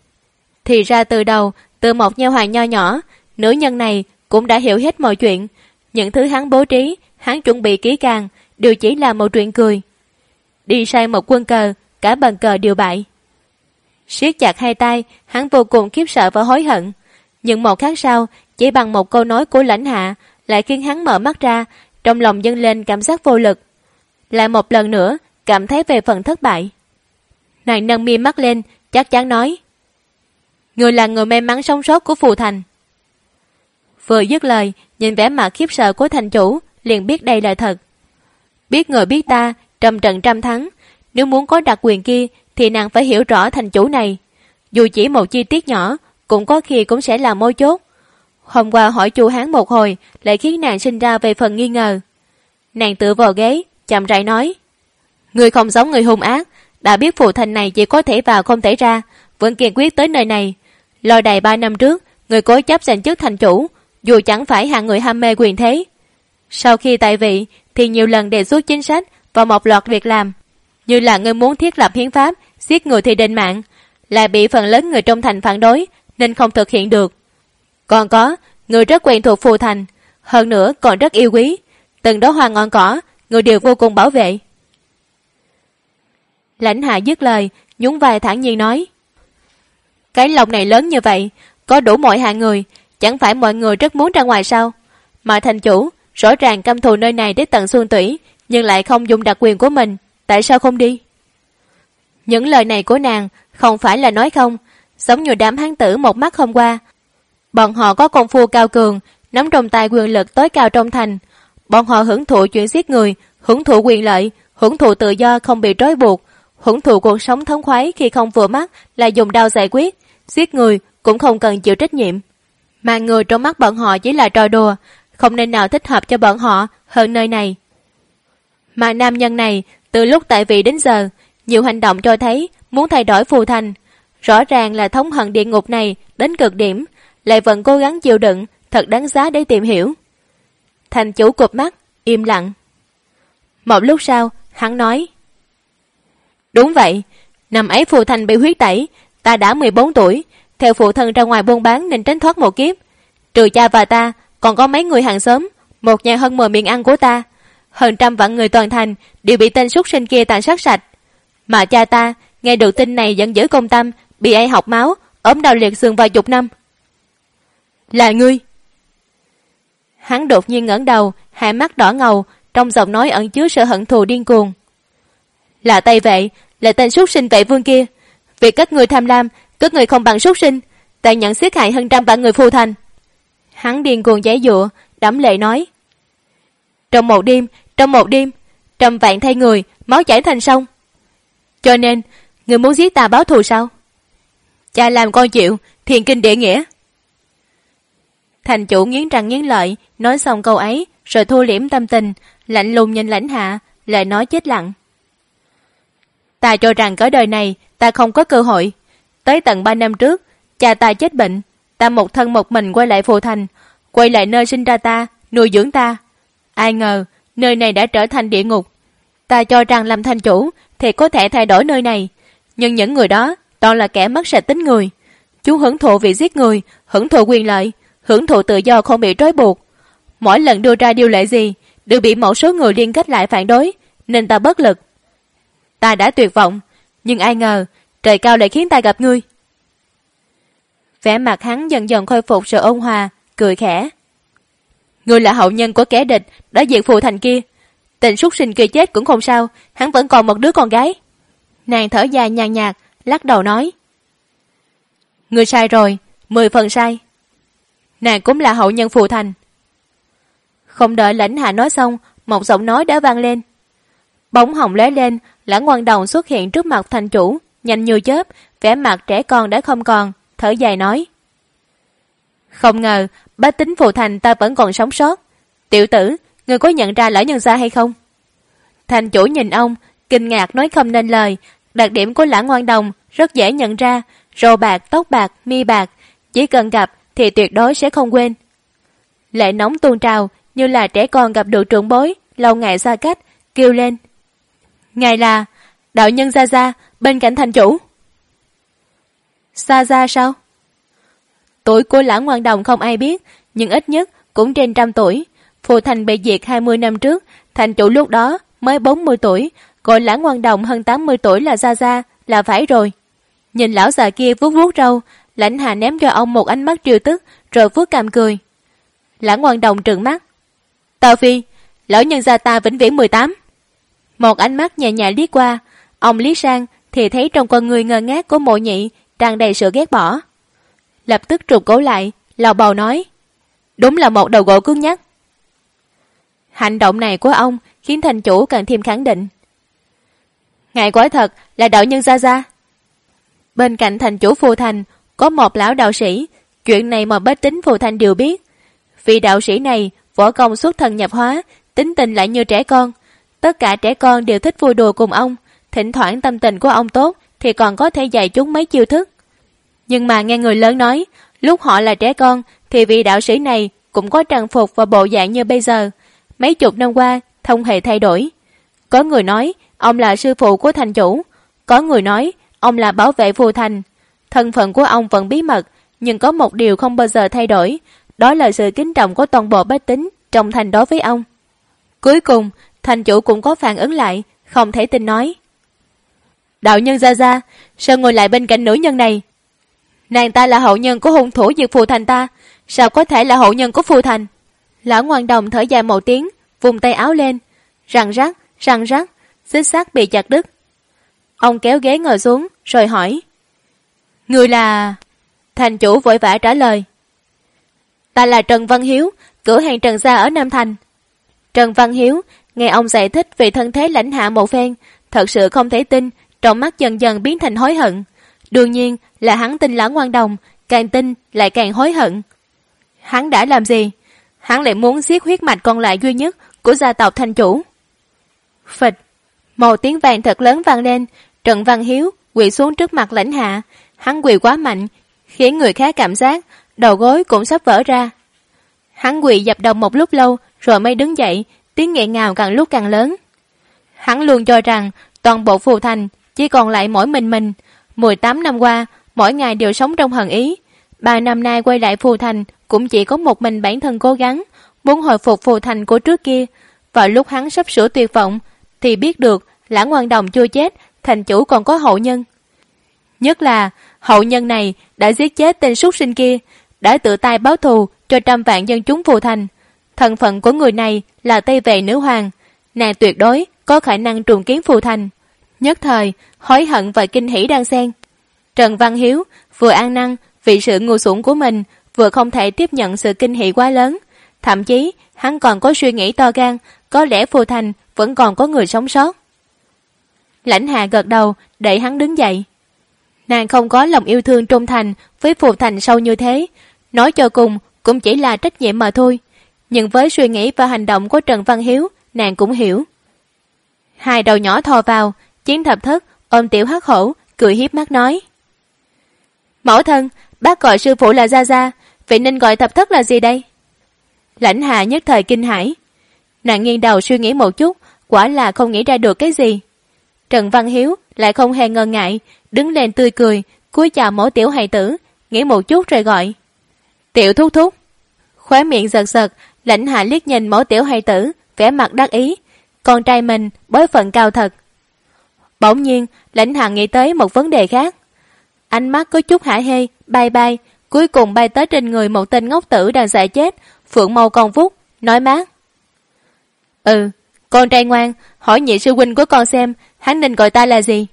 Thì ra từ đầu, từ một nha hoàn nho nhỏ, nữ nhân này cũng đã hiểu hết mọi chuyện. Những thứ hắn bố trí, hắn chuẩn bị kỹ càng, đều chỉ là một chuyện cười. Đi sai một quân cờ, cả bàn cờ đều bại. Siết chặt hai tay, hắn vô cùng khiếp sợ và hối hận. Nhưng một khắc sau, chỉ bằng một câu nói của Lãnh Hạ lại khiến hắn mở mắt ra, trong lòng dâng lên cảm giác vô lực. Lại một lần nữa cảm thấy về phần thất bại. Nàng nâng mi mắt lên, chắc chắn nói: người là người may mắn sống sót của Phù Thành. Vừa dứt lời, nhìn vẻ mặt khiếp sợ của thành chủ, liền biết đây là thật. Biết người biết ta, trăm trận trăm thắng. Nếu muốn có đặc quyền kia thì nàng phải hiểu rõ thành chủ này. Dù chỉ một chi tiết nhỏ, cũng có khi cũng sẽ là mấu chốt. Hôm qua hỏi Chu Hán một hồi, lại khiến nàng sinh ra về phần nghi ngờ. Nàng tựa vào ghế, chậm rãi nói: người không giống người hung ác, đã biết Phù Thành này chỉ có thể vào không thể ra, vẫn kiên quyết tới nơi này. Lôi đầy 3 năm trước, người cố chấp giành chức thành chủ, dù chẳng phải hạng người ham mê quyền thế. Sau khi tại vị thì nhiều lần đề xuất chính sách và một loạt việc làm, như là người muốn thiết lập hiến pháp, giết người thì đền mạng, lại bị phần lớn người trong thành phản đối nên không thực hiện được. Còn có, người rất quen thuộc Phù Thành, hơn nữa còn rất yêu quý, từng đó hoa ngọn cỏ, người đều vô cùng bảo vệ. Lãnh Hạ dứt lời, nhún vai thản nhiên nói: cái lòng này lớn như vậy, có đủ mọi hạng người, chẳng phải mọi người rất muốn ra ngoài sao? Mà thành chủ rõ ràng căm thù nơi này đến tận xương tủy, nhưng lại không dùng đặc quyền của mình, tại sao không đi? Những lời này của nàng không phải là nói không, giống như đám hán tử một mắt hôm qua. Bọn họ có công phu cao cường, nắm trong tay quyền lực tối cao trong thành. Bọn họ hưởng thụ chuyện giết người, hưởng thụ quyền lợi, hưởng thụ tự do không bị trói buộc, hưởng thụ cuộc sống thống khoái khi không vừa mắt là dùng đao giải quyết, giết người cũng không cần chịu trách nhiệm. Mà người trong mắt bọn họ chỉ là trò đùa, không nên nào thích hợp cho bọn họ hơn nơi này. Mà nam nhân này, từ lúc tại vị đến giờ, nhiều hành động cho thấy muốn thay đổi Phù Thành. Rõ ràng là thống hận địa ngục này đến cực điểm, lại vẫn cố gắng chịu đựng, thật đáng giá để tìm hiểu. Thành chủ cụp mắt, im lặng. Một lúc sau, hắn nói: đúng vậy, năm ấy Phù Thành bị huyết tẩy, ta đã 14 tuổi, theo phụ thân ra ngoài buôn bán nên tránh thoát một kiếp. Trừ cha và ta, còn có mấy người hàng xóm, một nhà hơn 10 miệng ăn của ta, hơn 100 vạn người toàn thành đều bị tên súc sinh kia tàn sát sạch. Mà cha ta nghe được tin này giận dữ công tâm, bị ai học máu, ốm đau liệt xương vài chục năm. Là ngươi? Hắn đột nhiên ngẩng đầu, hai mắt đỏ ngầu, trong giọng nói ẩn chứa sự hận thù điên cuồng. Là Tây Vệ, là tên súc sinh Vệ Vương kia. Vì các người tham lam, các người không bằng súc sinh, tàn nhẫn giết hại hơn trăm vạn người Phù Thành. Hắn điên cuồng giãy giụa, đẫm lệ nói. Trong một đêm, trăm vạn thay người, máu chảy thành sông. Cho nên, người muốn giết ta báo thù sao? Cha làm con chịu, thiên kinh địa nghĩa. Thành chủ nghiến răng nghiến lợi, nói xong câu ấy, rồi thu liễm tâm tình, lạnh lùng nhìn Lãnh Hạ, lại nói chết lặng. Ta cho rằng cõi đời này, ta không có cơ hội. Tới tận 3 năm trước, cha ta chết bệnh, ta một thân một mình quay lại Phù Thành, quay lại nơi sinh ra ta, nuôi dưỡng ta. Ai ngờ, nơi này đã trở thành địa ngục. Ta cho rằng làm thành chủ thì có thể thay đổi nơi này, nhưng những người đó toàn là kẻ mất sạch tính người. Chúng hưởng thụ việc giết người, hưởng thụ quyền lợi, hưởng thụ tự do không bị trói buộc. Mỗi lần đưa ra điều lệ gì đều bị một số người liên kết lại phản đối, nên ta bất lực. Ta đã tuyệt vọng, nhưng ai ngờ trời cao lại khiến ta gặp ngươi. Vẻ mặt hắn dần dần khôi phục sự ôn hòa, cười khẽ. Ngươi là hậu nhân của kẻ địch đã diệt Phù Thành kia. Tình súc sinh kia chết cũng không sao, hắn vẫn còn một đứa con gái. Nàng thở dài nhàn nhạt, lắc đầu nói. Ngươi sai rồi, 10 phần sai. Nàng cũng là hậu nhân Phù Thành. Không đợi Lãnh Hạ nói xong, một giọng nói đã vang lên. Bóng hồng lóe lên, Lãng Quang Đồng xuất hiện trước mặt thành chủ, nhanh như chớp, vẻ mặt trẻ con đã không còn, thở dài nói. Không ngờ, bách tính Phù Thành ta vẫn còn sống sót. Tiểu tử, ngươi có nhận ra Lão Nhân gia hay không? Thành chủ nhìn ông, kinh ngạc nói không nên lời. Đặc điểm của Lãng Quang Đồng rất dễ nhận ra, râu bạc, tóc bạc, mi bạc, chỉ cần gặp thì tuyệt đối sẽ không quên. Lệ nóng tuôn trào, như là trẻ con gặp được trưởng bối, lâu ngày xa cách, kêu lên. Ngài là đạo nhân Gia Gia bên cạnh thành chủ. Gia Gia sao? Tuổi của Lãng Quang Đồng không ai biết, nhưng ít nhất cũng trên 100 tuổi. Phù Thành bị diệt 20 năm trước, thành chủ lúc đó mới 40 tuổi, gọi Lãng Quang Đồng hơn 80 tuổi là Gia Gia là phải rồi. Nhìn lão già kia vuốt vuốt râu, Lãnh Hạ ném cho ông một ánh mắt trêu tức, rồi vuốt cằm cười. Lãng Quang Đồng trừng mắt. Tào Phi, lão nhân gia ta vĩnh viễn 18. Một ánh mắt nhẹ nhẹ liếc qua, ông liếc sang thì thấy trong con người ngơ ngác của Mộ Nhị tràn đầy sự ghét bỏ. Lập tức trục cổ lại, lào bầu nói. Đúng là một đầu gỗ cứng nhắc. Hành động này của ông khiến thành chủ càng thêm khẳng định. Ngài quả thật là đạo nhân Gia Gia. Bên cạnh thành chủ Phù Thành có một lão đạo sĩ, chuyện này mà bách tính Phù Thành đều biết. Vị đạo sĩ này võ công xuất thần nhập hóa, tính tình lại như trẻ con. Tất cả trẻ con đều thích vui đùa cùng ông, thỉnh thoảng tâm tình của ông tốt thì còn có thể dạy chúng mấy chiêu thức. Nhưng mà nghe người lớn nói, lúc họ là trẻ con thì vị đạo sĩ này cũng có trang phục và bộ dạng như bây giờ. Mấy chục năm qua không hề thay đổi. Có người nói ông là sư phụ của thành chủ, có người nói ông là bảo vệ Phù Thành. Thân phận của ông vẫn bí mật, nhưng có một điều không bao giờ thay đổi, đó là sự kính trọng của toàn bộ bách tính trong thành đối với ông. Cuối cùng, thành chủ cũng có phản ứng lại, không thể tin nói. Đạo nhân Gia Gia, sao ngồi lại bên cạnh nữ nhân này? Nàng ta là hậu nhân của hung thủ diệt Phù Thành ta, sao có thể là hậu nhân của Phù Thành? Lão Ngoan Đồng thở dài một tiếng, vùng tay áo lên, răng rắc, xích sắt bị chặt đứt. Ông kéo ghế ngồi xuống, rồi hỏi. Người là... Thành chủ vội vã trả lời. Ta là Trần Văn Hiếu, cửa hàng Trần Gia ở Nam Thành. Trần Văn Hiếu nghe ông giải thích về thân thế Lãnh Hạ một phen, thật sự không thể tin, trong mắt dần dần biến thành hối hận. Đương nhiên là hắn tin Lãng Quang Đồng, càng tin lại càng hối hận. Hắn đã làm gì? Hắn lại muốn giết huyết mạch còn lại duy nhất của gia tộc thành chủ. Phịch, một tiếng vang thật lớn vang lên, Trần Văn Hiếu quỳ xuống trước mặt Lãnh Hạ. Hắn quỳ quá mạnh, khiến người khác cảm giác đầu gối cũng sắp vỡ ra. Hắn quỳ dập đầu một lúc lâu rồi mới đứng dậy, tiếng nghẹn ngào càng lúc càng lớn. Hắn luôn cho rằng toàn bộ Phù Thành chỉ còn lại mỗi mình. 18 năm qua, mỗi ngày đều sống trong hận ý. 3 năm nay quay lại Phù Thành cũng chỉ có một mình bản thân cố gắng, muốn hồi phục Phù Thành của trước kia. Vào lúc hắn sắp sửa tuyệt vọng, thì biết được Lãng Quang Đồng chưa chết, thành chủ còn có hậu nhân. Nhất là hậu nhân này đã giết chết tên súc sinh kia, đã tự tay báo thù cho trăm vạn dân chúng Phù Thành. Thân phận của người này là Tây Vệ nữ hoàng, nàng tuyệt đối có khả năng trùng kiến phù thành. Nhất thời, hối hận và kinh hỉ đang xen. Trần Văn Hiếu vừa ăn năn vì sự ngu xuẩn của mình, vừa không thể tiếp nhận sự kinh hỉ quá lớn. Thậm chí, hắn còn có suy nghĩ to gan, có lẽ phù thành vẫn còn có người sống sót. Lãnh Hạ gật đầu để hắn đứng dậy. Nàng không có lòng yêu thương trung thành với phù thành sâu như thế, nói cho cùng cũng chỉ là trách nhiệm mà thôi. Nhưng với suy nghĩ và hành động của Trần Văn Hiếu, nàng cũng hiểu. Hai đầu nhỏ thò vào, Chiến Thập Thất ôm Tiểu Hắc Hổ, cười hiếp mắt nói: Mẫu thân, bác gọi sư phụ là Gia Gia, vậy nên gọi Thập Thất là gì đây? Lãnh Hạ nhất thời kinh hãi. Nàng nghiêng đầu suy nghĩ một chút, quả là không nghĩ ra được cái gì. Trần Văn Hiếu lại không hề ngần ngại, đứng lên tươi cười, cúi chào mẫu tiểu hài tử, nghĩ một chút rồi gọi: Tiểu Thúc Thúc. Khóe miệng giật giật, Lãnh Hạ liếc nhìn mẫu tiểu hài tử, vẻ mặt đắc ý. Con trai mình bối phận cao thật. Bỗng nhiên, Lãnh Hạ nghĩ tới một vấn đề khác. Ánh mắt có chút hả hê, bay bay, cuối cùng bay tới trên người một tên ngốc tử đang dại chết, phượng mâu con vút, nói mát: Con trai ngoan, hỏi nhị sư huynh của con xem, hắn nên gọi ta là gì?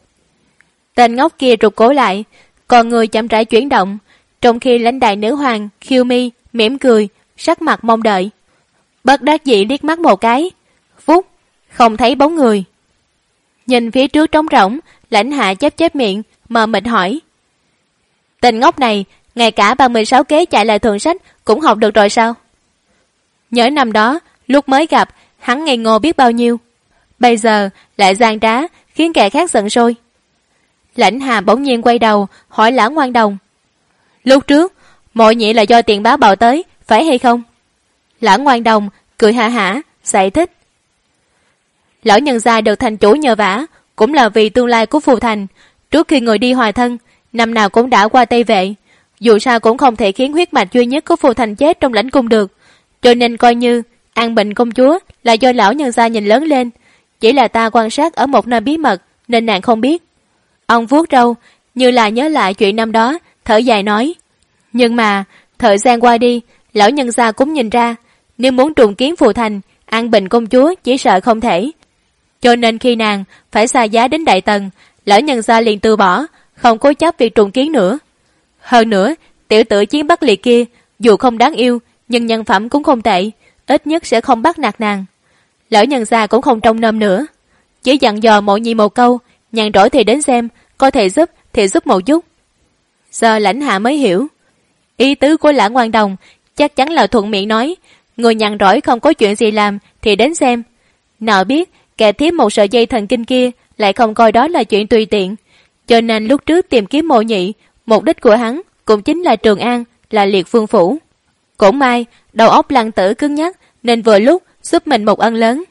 Tên ngốc kia rụt cổ lại, còn người chậm rãi chuyển động, trong khi lãnh đại nữ hoàng Khiêu Mi mỉm cười, sắc mặt mong đợi. Bất đắc dĩ liếc mắt một cái, vút, không thấy bóng người. Nhìn phía trước trống rỗng, Lãnh Hạ chép miệng, mờ mịt hỏi: Tên ngốc này, ngay cả 36 kế chạy lại thường sách cũng học được rồi sao? Nhớ năm đó, lúc mới gặp, hắn ngây ngô biết bao nhiêu. Bây giờ lại gian trá, khiến kẻ khác giận sôi. Lãnh Hà bỗng nhiên quay đầu, hỏi Lã Ngoan Đồng: Lúc trước, mội nhị là do tiền báo bào tới, phải hay không? Lã Ngoan Đồng cười ha hả, giải thích: Lão nhân gia được thành chủ nhờ vả, cũng là vì tương lai của phù thành. Trước khi người đi hòa thân, năm nào cũng đã qua Tây Vệ. Dù sao cũng không thể khiến huyết mạch duy nhất của phù thành chết trong lãnh cung được. Cho nên coi như An Bình công chúa là do lão nhân gia nhìn lớn lên. Chỉ là ta quan sát ở một nơi bí mật, nên nàng không biết. Ông vuốt râu, như là nhớ lại chuyện năm đó, thở dài nói: Nhưng mà, thời gian qua đi, lão nhân gia cũng nhìn ra, nếu muốn trùng kiến phù thành, An Bình công chúa chỉ sợ không thể. Cho nên khi nàng phải xa giá đến Đại Tần, lão nhân gia liền từ bỏ, không cố chấp việc trùng kiến nữa. Hơn nữa, tiểu tử Chiến Bắc Liệt kia, dù không đáng yêu, nhưng nhân phẩm cũng không tệ, ít nhất sẽ không bắt nạt nàng. Lão nhân gia cũng không trông nom nữa, chỉ dặn dò mộ nhi một câu, nhàn rỗi thì đến xem, có thể giúp thì giúp một chút. Giờ Lãnh Hạ mới hiểu, ý tứ của Lã Ngoan Đồng chắc chắn là thuận miệng nói, người nhàn rỗi không có chuyện gì làm thì đến xem. Nào biết kẻ thiếp một sợi dây thần kinh kia lại không coi đó là chuyện tùy tiện, cho nên lúc trước tìm kiếm mộ nhị, mục đích của hắn cũng chính là Trường An, là Liệt Vương phủ. Cũng may đầu óc Lăng Tử cứng nhắc, nên vừa lúc giúp mình một ân lớn.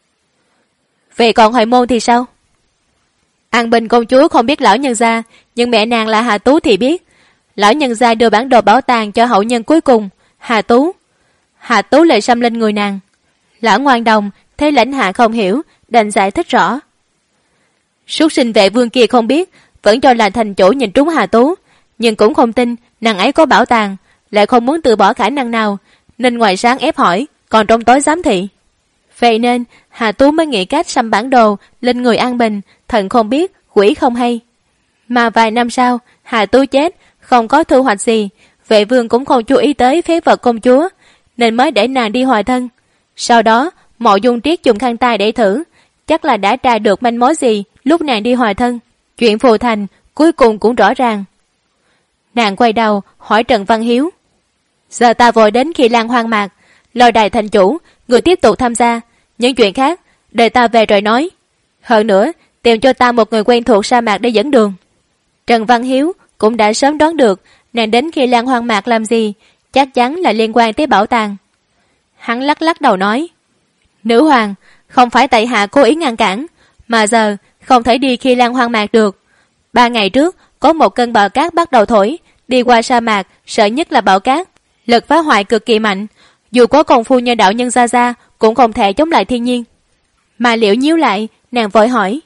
Về còn Hoài Môn thì sao? An Bình công chúa không biết lão nhân gia, nhưng mẹ nàng là Hà Tú thì biết. Lão nhân gia đưa bản đồ bảo tàng cho hậu nhân cuối cùng, Hà Tú lại xăm lên người nàng. Lã Ngoan Đồng thấy Lãnh Hạ không hiểu, đành giải thích rõ. Súc sinh Vệ Vương kia không biết, vẫn cho là thành chủ nhìn trúng Hà Tú, nhưng cũng không tin nàng ấy có bảo tàng, lại không muốn từ bỏ khả năng nào, nên ngoài sáng ép hỏi, còn trong tối giám thị. Vậy nên Hà Tú mới nghĩ cách xăm bản đồ lên người An Bình, thần không biết, quỷ không hay. Mà vài năm sau, Hà Tú chết, không có thu hoạch gì, Vệ Vương cũng không chú ý tới phế vật công chúa, nên mới để nàng đi hòa thân. Sau đó, Mộ Dung Triết dùng khăn tay để thử, chắc là đã tra được manh mối gì lúc nàng đi hòa thân. Chuyện phù thành cuối cùng cũng rõ ràng. Nàng quay đầu hỏi Trần Văn Hiếu: Giờ ta vội đến Khi Lan hoang mạc, lôi đài thành chủ, người tiếp tục tham gia. Những chuyện khác đợi ta về rồi nói. Hơn nữa tìm cho ta một người quen thuộc sa mạc để dẫn đường. Trần Văn Hiếu cũng đã sớm đoán được nàng đến Khi Lan hoang mạc làm gì, chắc chắn là liên quan tới bảo tàng. Hắn lắc lắc đầu nói: Nữ hoàng, không phải tại hạ cố ý ngăn cản, mà giờ không thể đi Khi Lan hoang mạc được. 3 ngày trước có một cơn bão cát bắt đầu thổi, đi qua sa mạc sợ nhất là bão cát, lực phá hoại cực kỳ mạnh, dù có công phu như đạo nhân Gia Gia cũng không thể chống lại thiên nhiên. Mà Liễu nhíu lại, nàng vội hỏi: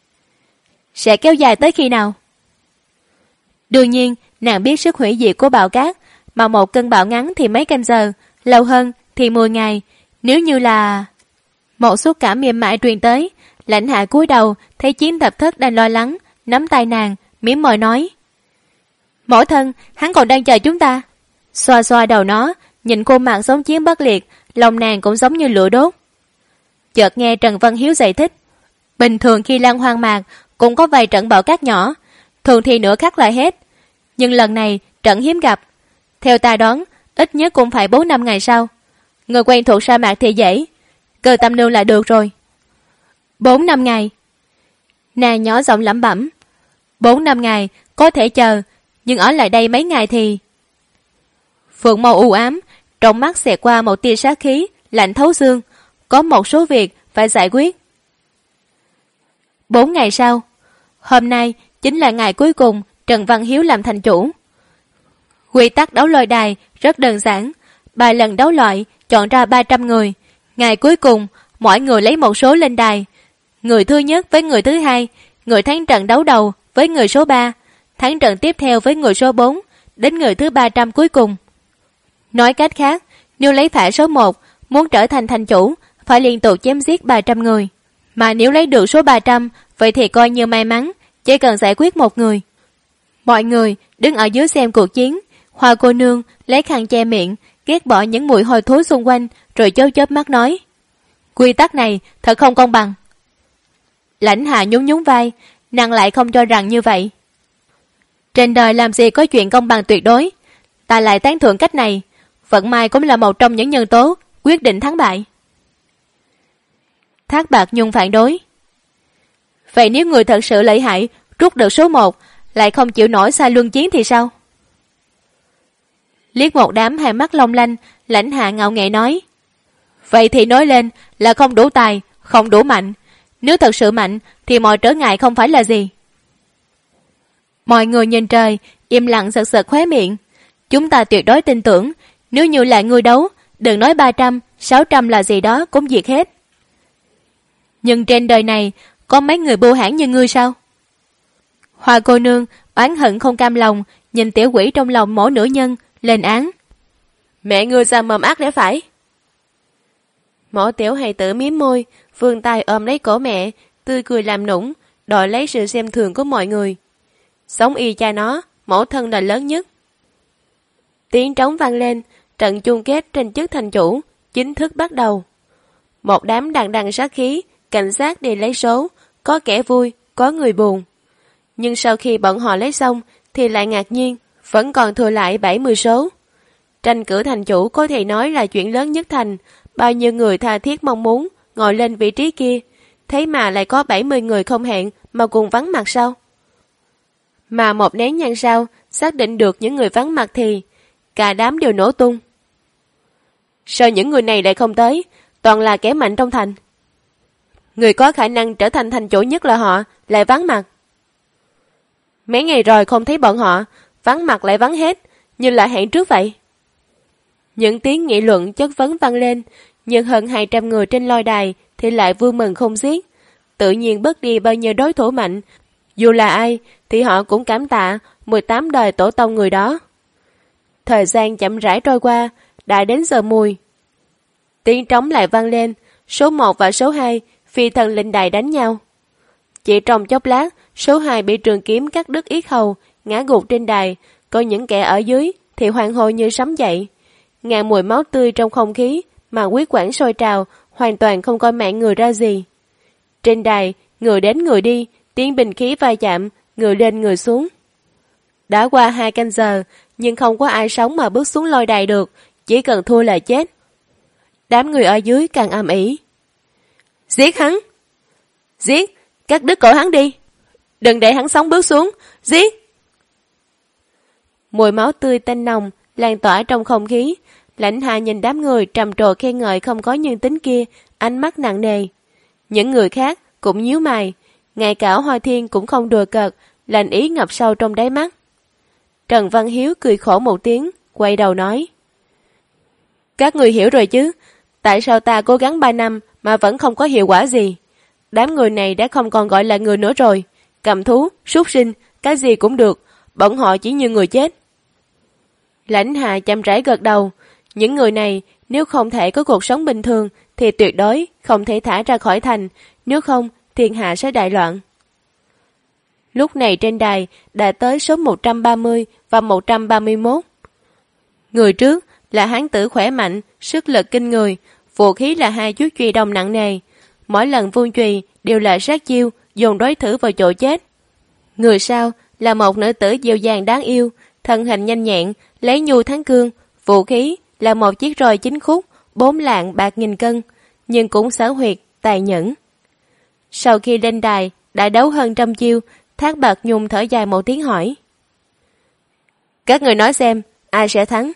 Sẽ kéo dài tới khi nào? Đương nhiên nàng biết sức hủy diệt của bão cát, mà một cơn bão ngắn thì mấy canh giờ, lâu hơn thì 10 ngày. Nếu như là... Một xúc cảm mềm mại truyền tới. Lãnh Hạ cúi đầu thấy Chiến Thập Thất đang lo lắng, nắm tay nàng, mỉm môi nói: Mẫu thân, hắn còn đang chờ chúng ta. Xoa xoa đầu nó, nhìn khuôn mặt sống chiến bất liệt, lòng nàng cũng giống như lửa đốt. Chợt nghe Trần Văn Hiếu giải thích: bình thường khi Lan Hoang Mạc cũng có vài trận bão cát nhỏ, thường thì nửa khắc lại hết, nhưng lần này trận hiếm gặp. Theo ta đoán, ít nhất cũng phải 4-5 ngày sau. Người quen thuộc sa mạc thì dễ, Cơ Tâm Nương là được rồi. 4-5 ngày. Nàng nhỏ giọng lẩm bẩm. 4-5 ngày có thể chờ, nhưng ở lại đây mấy ngày thì... Phượng màu u ám, trong mắt xẹt qua một tia sát khí, lạnh thấu xương. Có một số việc phải giải quyết. 4 ngày sau, hôm nay chính là ngày cuối cùng Trần Văn Hiếu làm thành chủ. Quy tắc đấu lôi đài rất đơn giản, 3 lần đấu loại chọn ra 300 người. Ngày cuối cùng, mỗi người lấy một số lên đài. Người thứ nhất với người thứ hai, người thắng trận đấu đầu với người số 3, thắng trận tiếp theo với người số 4, đến người thứ 300 cuối cùng. Nói cách khác, nếu lấy phải số 1, muốn trở thành thành chủ, phải liên tục chém giết 300 người. Mà nếu lấy được số 300, vậy thì coi như may mắn, chỉ cần giải quyết một người. Mọi người đứng ở dưới xem cuộc chiến. Hoa cô nương lấy khăn che miệng, ghét bỏ những mùi hôi thối xung quanh, rồi chớp chớp mắt nói: quy tắc này thật không công bằng. Lãnh Hạ nhún nhún vai, nàng lại không cho rằng như vậy. Trên đời làm gì có chuyện công bằng tuyệt đối, ta lại tán thưởng cách này. Vận may cũng là một trong những nhân tố quyết định thắng bại. Thác Bạt Nhung phản đối: vậy nếu người thật sự lợi hại rút được số 1 lại không chịu nổi xa luân chiến thì sao? Liếc một đám hai mắt long lanh, Lãnh Hạ ngạo nghễ nói: vậy thì nói lên là không đủ tài, không đủ mạnh. Nếu thật sự mạnh thì mọi trở ngại không phải là gì. Mọi người nhìn trời, im lặng sật sật khóe miệng. Chúng ta tuyệt đối tin tưởng, nếu như là ngươi đấu, đừng nói 300, 600 là gì đó cũng diệt hết. Nhưng trên đời này có mấy người bưu hãn như ngươi sao? Hoa cô nương oán hận không cam lòng, nhìn tiểu quỷ trong lòng mỗi nữ nhân, lên án: mẹ ngươi ra mồm ác để phải. Mỏ tiểu hài tử miếm môi, vươn tay ôm lấy cổ mẹ, tươi cười làm nũng, đòi lấy sự xem thường của mọi người. Sống y cha nó, mẫu thân là lớn nhất. Tiếng trống vang lên, trận chung kết tranh chức thành chủ chính thức bắt đầu. Một đám đằng đằng sát khí, cảnh sát đi lấy số, có kẻ vui, có người buồn. Nhưng sau khi bọn họ lấy xong thì lại ngạc nhiên, vẫn còn thừa lại 70 số. Tranh cử thành chủ có thể nói là chuyện lớn nhất thành, bao nhiêu người tha thiết mong muốn ngồi lên vị trí kia, thế mà lại có 70 người không hẹn mà cùng vắng mặt sao? Mà một nén nhang sau, xác định được những người vắng mặt thì cả đám đều nổ tung. Sao những người này lại không tới? Toàn là kẻ mạnh trong thành. Người có khả năng trở thành thành chủ nhất là họ, lại vắng mặt. Mấy ngày rồi không thấy bọn họ, vắng mặt lại vắng hết, như là hẹn trước vậy. Những tiếng nghị luận chất vấn vang lên, nhưng hơn 200 người trên lôi đài thì lại vui mừng không xiết. Tự nhiên bớt đi bao nhiêu đối thủ mạnh, dù là ai thì họ cũng cảm tạ 18 đời tổ tông người đó. Thời gian chậm rãi trôi qua, đã đến giờ mùi. Tiếng trống lại vang lên, số 1 và số 2 phi thần lên đài đánh nhau. Chỉ trong chốc lát, số 2 bị trường kiếm cắt đứt yết hầu, ngã gục trên đài, có những kẻ ở dưới thì hoang hô như sấm dậy. Ngàn mùi máu tươi trong không khí mà huyết quản sôi trào, hoàn toàn không coi mạng người ra gì. Trên đài, người đến người đi, tiếng binh khí va chạm, người lên người xuống. Đã qua 2 canh giờ, nhưng không có ai sống mà bước xuống lôi đài được, chỉ cần thua là chết. Đám người ở dưới càng ầm ĩ. Giết hắn! Giết! Cắt đứt cổ hắn đi! Đừng để hắn sống bước xuống! Giết! Mùi máu tươi tanh nồng lan tỏa trong không khí. Lãnh Hạ nhìn đám người trầm trồ khen ngợi không có nhân tính kia, ánh mắt nặng nề. Những người khác cũng nhíu mày, ngay cả Hoa Thiên cũng không đùa cợt, lạnh ý ngập sâu trong đáy mắt. Trần Văn Hiếu cười khổ một tiếng, quay đầu nói: các người hiểu rồi chứ, tại sao ta cố gắng 3 năm mà vẫn không có hiệu quả gì? Đám người này đã không còn gọi là người nữa rồi, cầm thú, súc sinh, cái gì cũng được, bọn họ chỉ như người chết. Lãnh Hạ chậm rãi gật đầu, những người này Nếu không thể có cuộc sống bình thường thì tuyệt đối không thể thả ra khỏi thành, nếu không thiên hạ sẽ đại loạn. Lúc này trên đài đã tới số 130 và 131. Người trước là hán tử khỏe mạnh, sức lực kinh người, vũ khí là hai chuôi chùy đồng nặng nề. Mỗi lần vung chùy đều là sát chiêu, dồn đối thủ vào chỗ chết. Người sau là một nữ tử dịu dàng đáng yêu, thân hình nhanh nhẹn, lấy nhu thắng cương, vũ khí là một chiếc roi 9 khúc, 4 lạng bạc nghìn cân, nhưng cũng xảo huyệt, tài nhẫn. Sau khi lên đài, đã đấu hơn 100 chiêu, Thác Bạt Nhung thở dài một tiếng hỏi. Các người nói xem, ai sẽ thắng?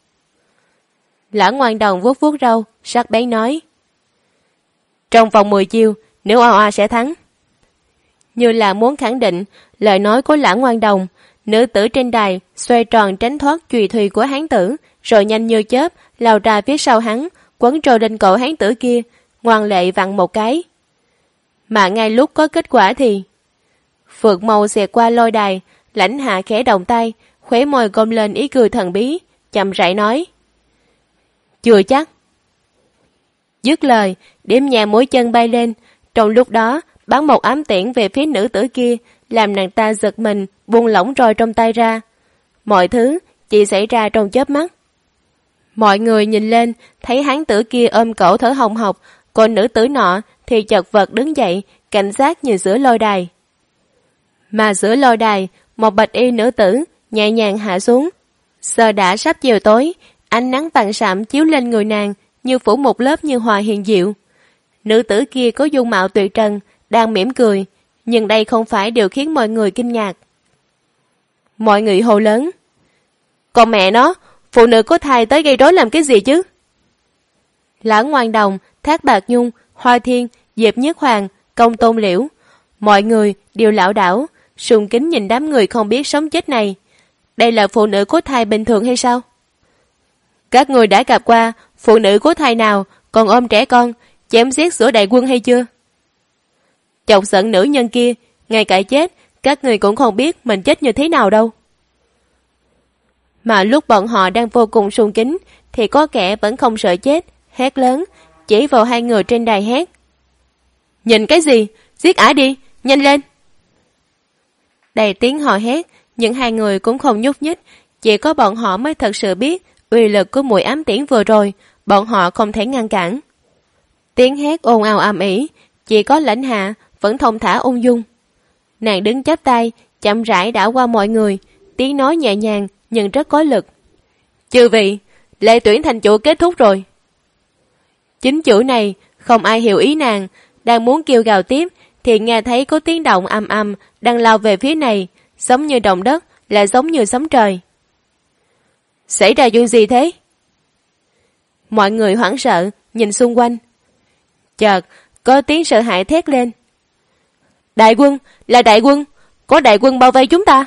Lã Ngoan Đồng vuốt vuốt râu, sắc bén nói. Trong vòng 10 chiêu, nếu Oa sẽ thắng. Như là muốn khẳng định lời nói của Lã Ngoan Đồng, nữ tử trên đài xoay tròn tránh thoát chùy thùy của hán tử, rồi nhanh như chớp lao ra phía sau hắn, quấn trôi lên cổ hán tử kia, ngoan lệ vặn một cái. Mà ngay lúc có kết quả thì phượng màu xẹt qua lôi đài, Lãnh Hạ khẽ động tay, khóe môi cong lên ý cười thần bí, chậm rãi nói. Chưa chắc. Dứt lời, điểm nhẹ mũi chân bay lên, trong lúc đó bắn một ám tiễn về phía nữ tử kia, làm nàng ta giật mình, buông lỏng roi trong tay ra. Mọi thứ chỉ xảy ra trong chớp mắt. Mọi người nhìn lên, thấy hán tử kia ôm cổ thở hồng hộc, còn nữ tử nọ thì chật vật đứng dậy, cảnh giác nhìn giữa lôi đài. Mà giữa lôi đài, một bạch y nữ tử nhẹ nhàng hạ xuống. Giờ đã sắp chiều tối, ánh nắng vàng sạm chiếu lên người nàng như phủ một lớp như hòa hiền diệu. Nữ tử kia có dung mạo tuyệt trần, đang mỉm cười, nhưng đây không phải điều khiến mọi người kinh ngạc. Mọi người hô lớn. Còn mẹ nó, phụ nữ có thai tới gây rối làm cái gì chứ? Lã Ngoan Đồng, Thác Bạt Nhung, Hoa Thiên, Diệp Nhất Hoàng, Công Tôn Liễu, mọi người đều lảo đảo, sùng kính nhìn đám người không biết sống chết này. Đây là phụ nữ có thai bình thường hay sao? Các người đã gặp qua phụ nữ có thai nào còn ôm trẻ con, chém giết giữa đại quân hay chưa? Chọc giận nữ nhân kia, ngay cả chết, các người cũng không biết mình chết như thế nào đâu. Mà lúc bọn họ đang vô cùng sùng kính, thì có kẻ vẫn không sợ chết, hét lớn, chỉ vào hai người trên đài hét. Nhìn cái gì? Giết ả đi, nhanh lên! Đầy tiếng hò hét, nhưng hai người cũng không nhúc nhích, chỉ có bọn họ mới thật sự biết uy lực của mũi ám tiễn vừa rồi, bọn họ không thể ngăn cản. Tiếng hét ồn ào ầm ĩ, chỉ có Lãnh Hạ vẫn thông thả ung dung. Nàng đứng chắp tay, chậm rãi đảo qua mọi người, tiếng nói nhẹ nhàng nhưng rất có lực. Chư vị, lễ tuyển thành chủ kết thúc rồi. Chính chữ này không ai hiểu ý nàng, đang muốn kêu gào tiếp thì nghe thấy có tiếng động ầm ầm đang lao về phía này, giống như động đất, lại giống như sấm trời. Xảy ra chuyện gì thế? Mọi người hoảng sợ nhìn xung quanh. Chợt có tiếng sợ hãi thét lên. Đại quân, là đại quân, có đại quân bao vây chúng ta.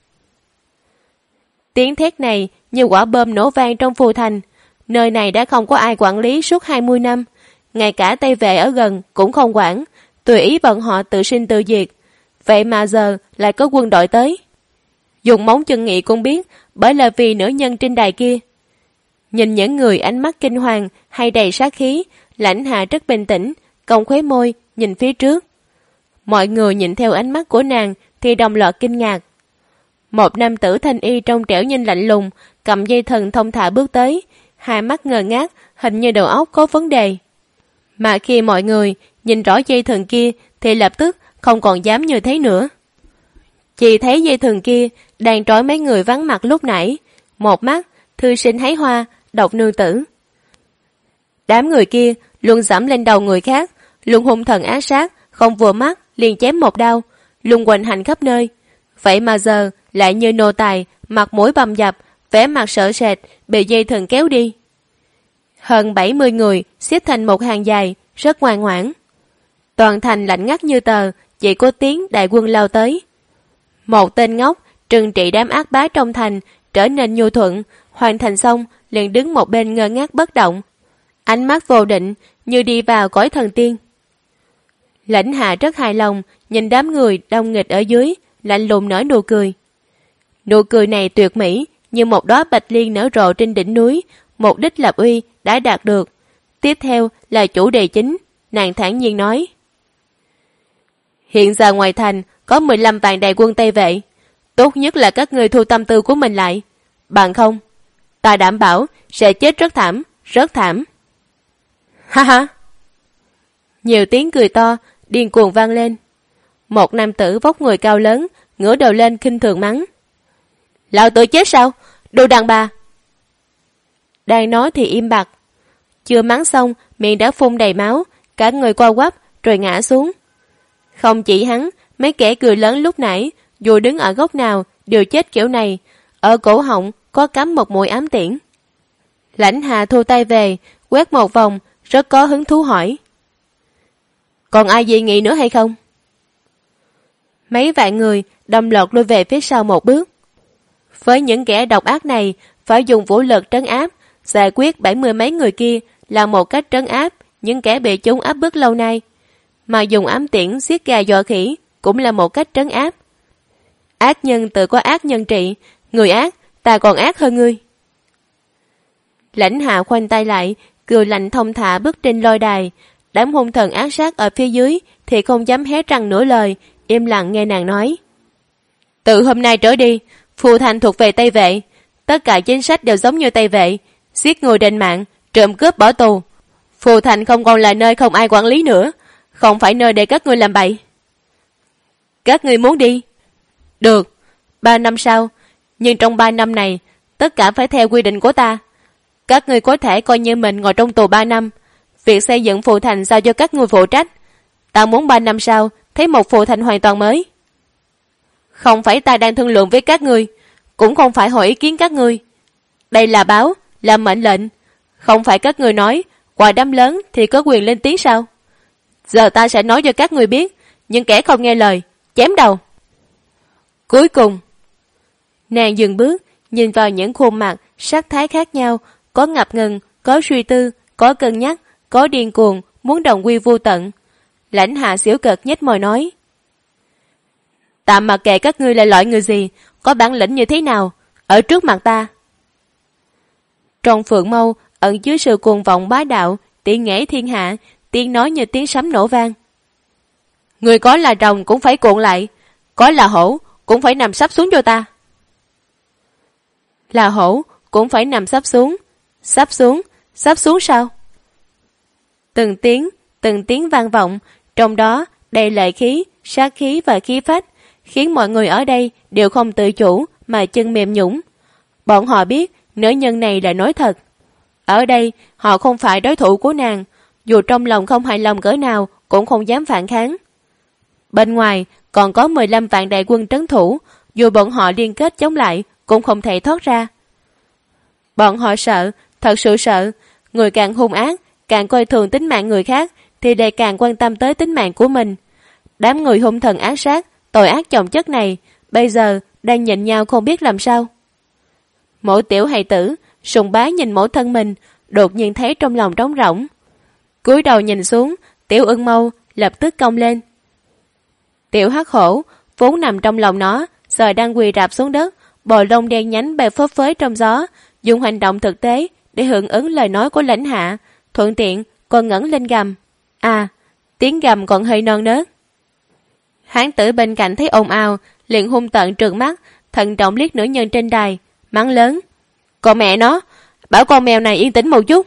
Tiếng thét này như quả bom nổ vang trong phù thành. Nơi này đã không có ai quản lý suốt 20 năm, ngay cả Tây Vệ ở gần cũng không quản, tùy ý bọn họ tự sinh tự diệt. Vậy mà giờ lại có quân đội tới. Dùng móng chân nghị cũng biết, bởi là vì nữ nhân trên đài kia. Nhìn những người ánh mắt kinh hoàng hay đầy sát khí, Lãnh Hạ rất bình tĩnh, cong khóe môi nhìn phía trước. Mọi người nhìn theo ánh mắt của nàng thì đồng loạt kinh ngạc. Một nam tử thanh y trong trẻo nhìn lạnh lùng, cầm dây thần thông thả bước tới, hai mắt ngơ ngác, hình như đầu óc có vấn đề. Mà khi mọi người nhìn rõ dây thần kia thì lập tức không còn dám như thế nữa. Chỉ thấy dây thần kia đang trói mấy người vắng mặt lúc nãy, một mắt thư sinh hái hoa, độc nương tử. Đám người kia luôn dẫm lên đầu người khác, luôn hung thần ác sát, không vừa mắt liền chém một đao, luôn hoành hành khắp nơi. Vậy mà giờ lại như nô tài, mặt mũi bầm dập, vẻ mặt sợ sệt, bị dây thần kéo đi. Hơn 70 người xếp thành một hàng dài, rất ngoan ngoãn. Toàn thành lạnh ngắt như tờ, chỉ có tiếng đại quân lao tới. Một tên ngốc trừng trị đám ác bá trong thành, trở nên nhu thuận, hoàn thành xong liền đứng một bên ngơ ngác bất động, ánh mắt vô định như đi vào cõi thần tiên. Lãnh Hạ rất hài lòng nhìn đám người đông nghịch ở dưới, lạnh lùng nở nụ cười. Nụ cười này tuyệt mỹ như một đóa bạch liên nở rộ trên đỉnh núi, một đích lập uy đã đạt được. Tiếp theo là chủ đề chính, nàng thản nhiên nói. Hiện giờ ngoài thành có 15 vạn đại quân Tây Vệ. Tốt nhất là các ngươi thu tâm tư của mình lại. Bằng không, ta đảm bảo sẽ chết rất thảm, rất thảm. Ha ha! Nhiều tiếng cười to, điên cuồng vang lên. Một nam tử vóc người cao lớn, ngửa đầu lên khinh thường mắng. Lão tử chết sao? Đồ đàn bà! Đang nói thì im bặt. Chưa mắng xong, miệng đã phun đầy máu, cả người co quắp rồi ngã xuống. Không chỉ hắn, mấy kẻ cười lớn lúc nãy, dù đứng ở góc nào đều chết kiểu này. Ở cổ họng có cắm một mũi ám tiễn. Lãnh Hà thu tay về, quét một vòng, rất có hứng thú hỏi. Còn ai dị nghị nữa hay không? Mấy vạn người đâm lọt lui về phía sau một bước. Với những kẻ độc ác này, phải dùng vũ lực trấn áp, giải quyết 70 mấy người kia là một cách trấn áp những kẻ bị chúng áp bức lâu nay. Mà dùng ám tiễn giết gà dọa khỉ cũng là một cách trấn áp. Ác nhân tự có ác nhân trị, người ác, ta còn ác hơn ngươi. Lãnh Hạ khoanh tay lại, cười lạnh thông thả bước trên lôi đài. Đám hung thần ác sát ở phía dưới thì không dám hé răng nửa lời, im lặng nghe nàng nói. Từ hôm nay trở đi, Phù Thành thuộc về Tây Vệ. Tất cả chính sách đều giống như Tây Vệ. Giết người đền mạng, trộm cướp bỏ tù. Phù Thành không còn là nơi không ai quản lý nữa. Không phải nơi để các ngươi làm bậy. Các ngươi muốn đi? Được, 3 năm sau. Nhưng trong 3 năm này, tất cả phải theo quy định của ta. Các ngươi có thể coi như mình ngồi trong tù 3 năm. Việc xây dựng Phù Thành giao cho các ngươi phụ trách. Ta muốn 3 năm sau thấy một Phù Thành hoàn toàn mới. Không phải ta đang thương lượng với các ngươi, cũng không phải hỏi ý kiến các ngươi. Đây là báo, là mệnh lệnh. Không phải các ngươi nói, quả đám lớn thì có quyền lên tiếng sao? Giờ ta sẽ nói cho các ngươi biết, những kẻ không nghe lời, chém đầu. Cuối cùng, nàng dừng bước, nhìn vào những khuôn mặt, sắc thái khác nhau, có ngập ngừng, có suy tư, có cân nhắc, có điên cuồng, muốn đồng quy vô tận. Lãnh Hạ xỉu cợt nhếch môi nói. Tạm mặc kệ các ngươi là loại người gì, có bản lĩnh như thế nào, ở trước mặt ta. Trong phượng mâu ẩn chứa sự cuồng vọng bá đạo, tiếng nghễ thiên hạ, tiếng nói như tiếng sấm nổ vang. Người có là rồng cũng phải cuộn lại, có là hổ cũng phải nằm sắp xuống cho ta. Là hổ cũng phải nằm sắp xuống. Sắp xuống sao? Từng tiếng vang vọng, trong đó đầy lệ khí, sát khí và khí phách, khiến mọi người ở đây đều không tự chủ mà chân mềm nhũn. Bọn họ biết nữ nhân này là nói thật. Ở đây họ không phải đối thủ của nàng, dù trong lòng không hài lòng cỡ nào cũng không dám phản kháng. Bên ngoài còn có 15 vạn đại quân trấn thủ, dù bọn họ liên kết chống lại cũng không thể thoát ra. Bọn họ sợ, thật sự sợ, người càng hung ác, càng coi thường tính mạng người khác thì lại càng quan tâm tới tính mạng của mình. Đám người hung thần ác sát, tội ác chồng chất này, bây giờ đang nhìn nhau không biết làm sao. Mỗi tiểu hài tử sùng bái nhìn mẫu thân mình, đột nhiên thấy trong lòng trống rỗng. Cúi đầu nhìn xuống, tiểu ưng mâu lập tức cong lên. Tiểu hắc hổ vốn nằm trong lòng nó, giờ đang quỳ rạp xuống đất, bò lông đen nhánh bay phấp phới trong gió, dùng hành động thực tế để hưởng ứng lời nói của Lãnh Hạ, thuận tiện còn ngẩng lên gầm. À, tiếng gầm còn hơi non nớt. Hán tử bên cạnh thấy ồn ào, liền hung tợn trừng mắt, thận trọng liếc nữ nhân trên đài, mắng lớn. Con mẹ nó, bảo con mèo này yên tĩnh một chút.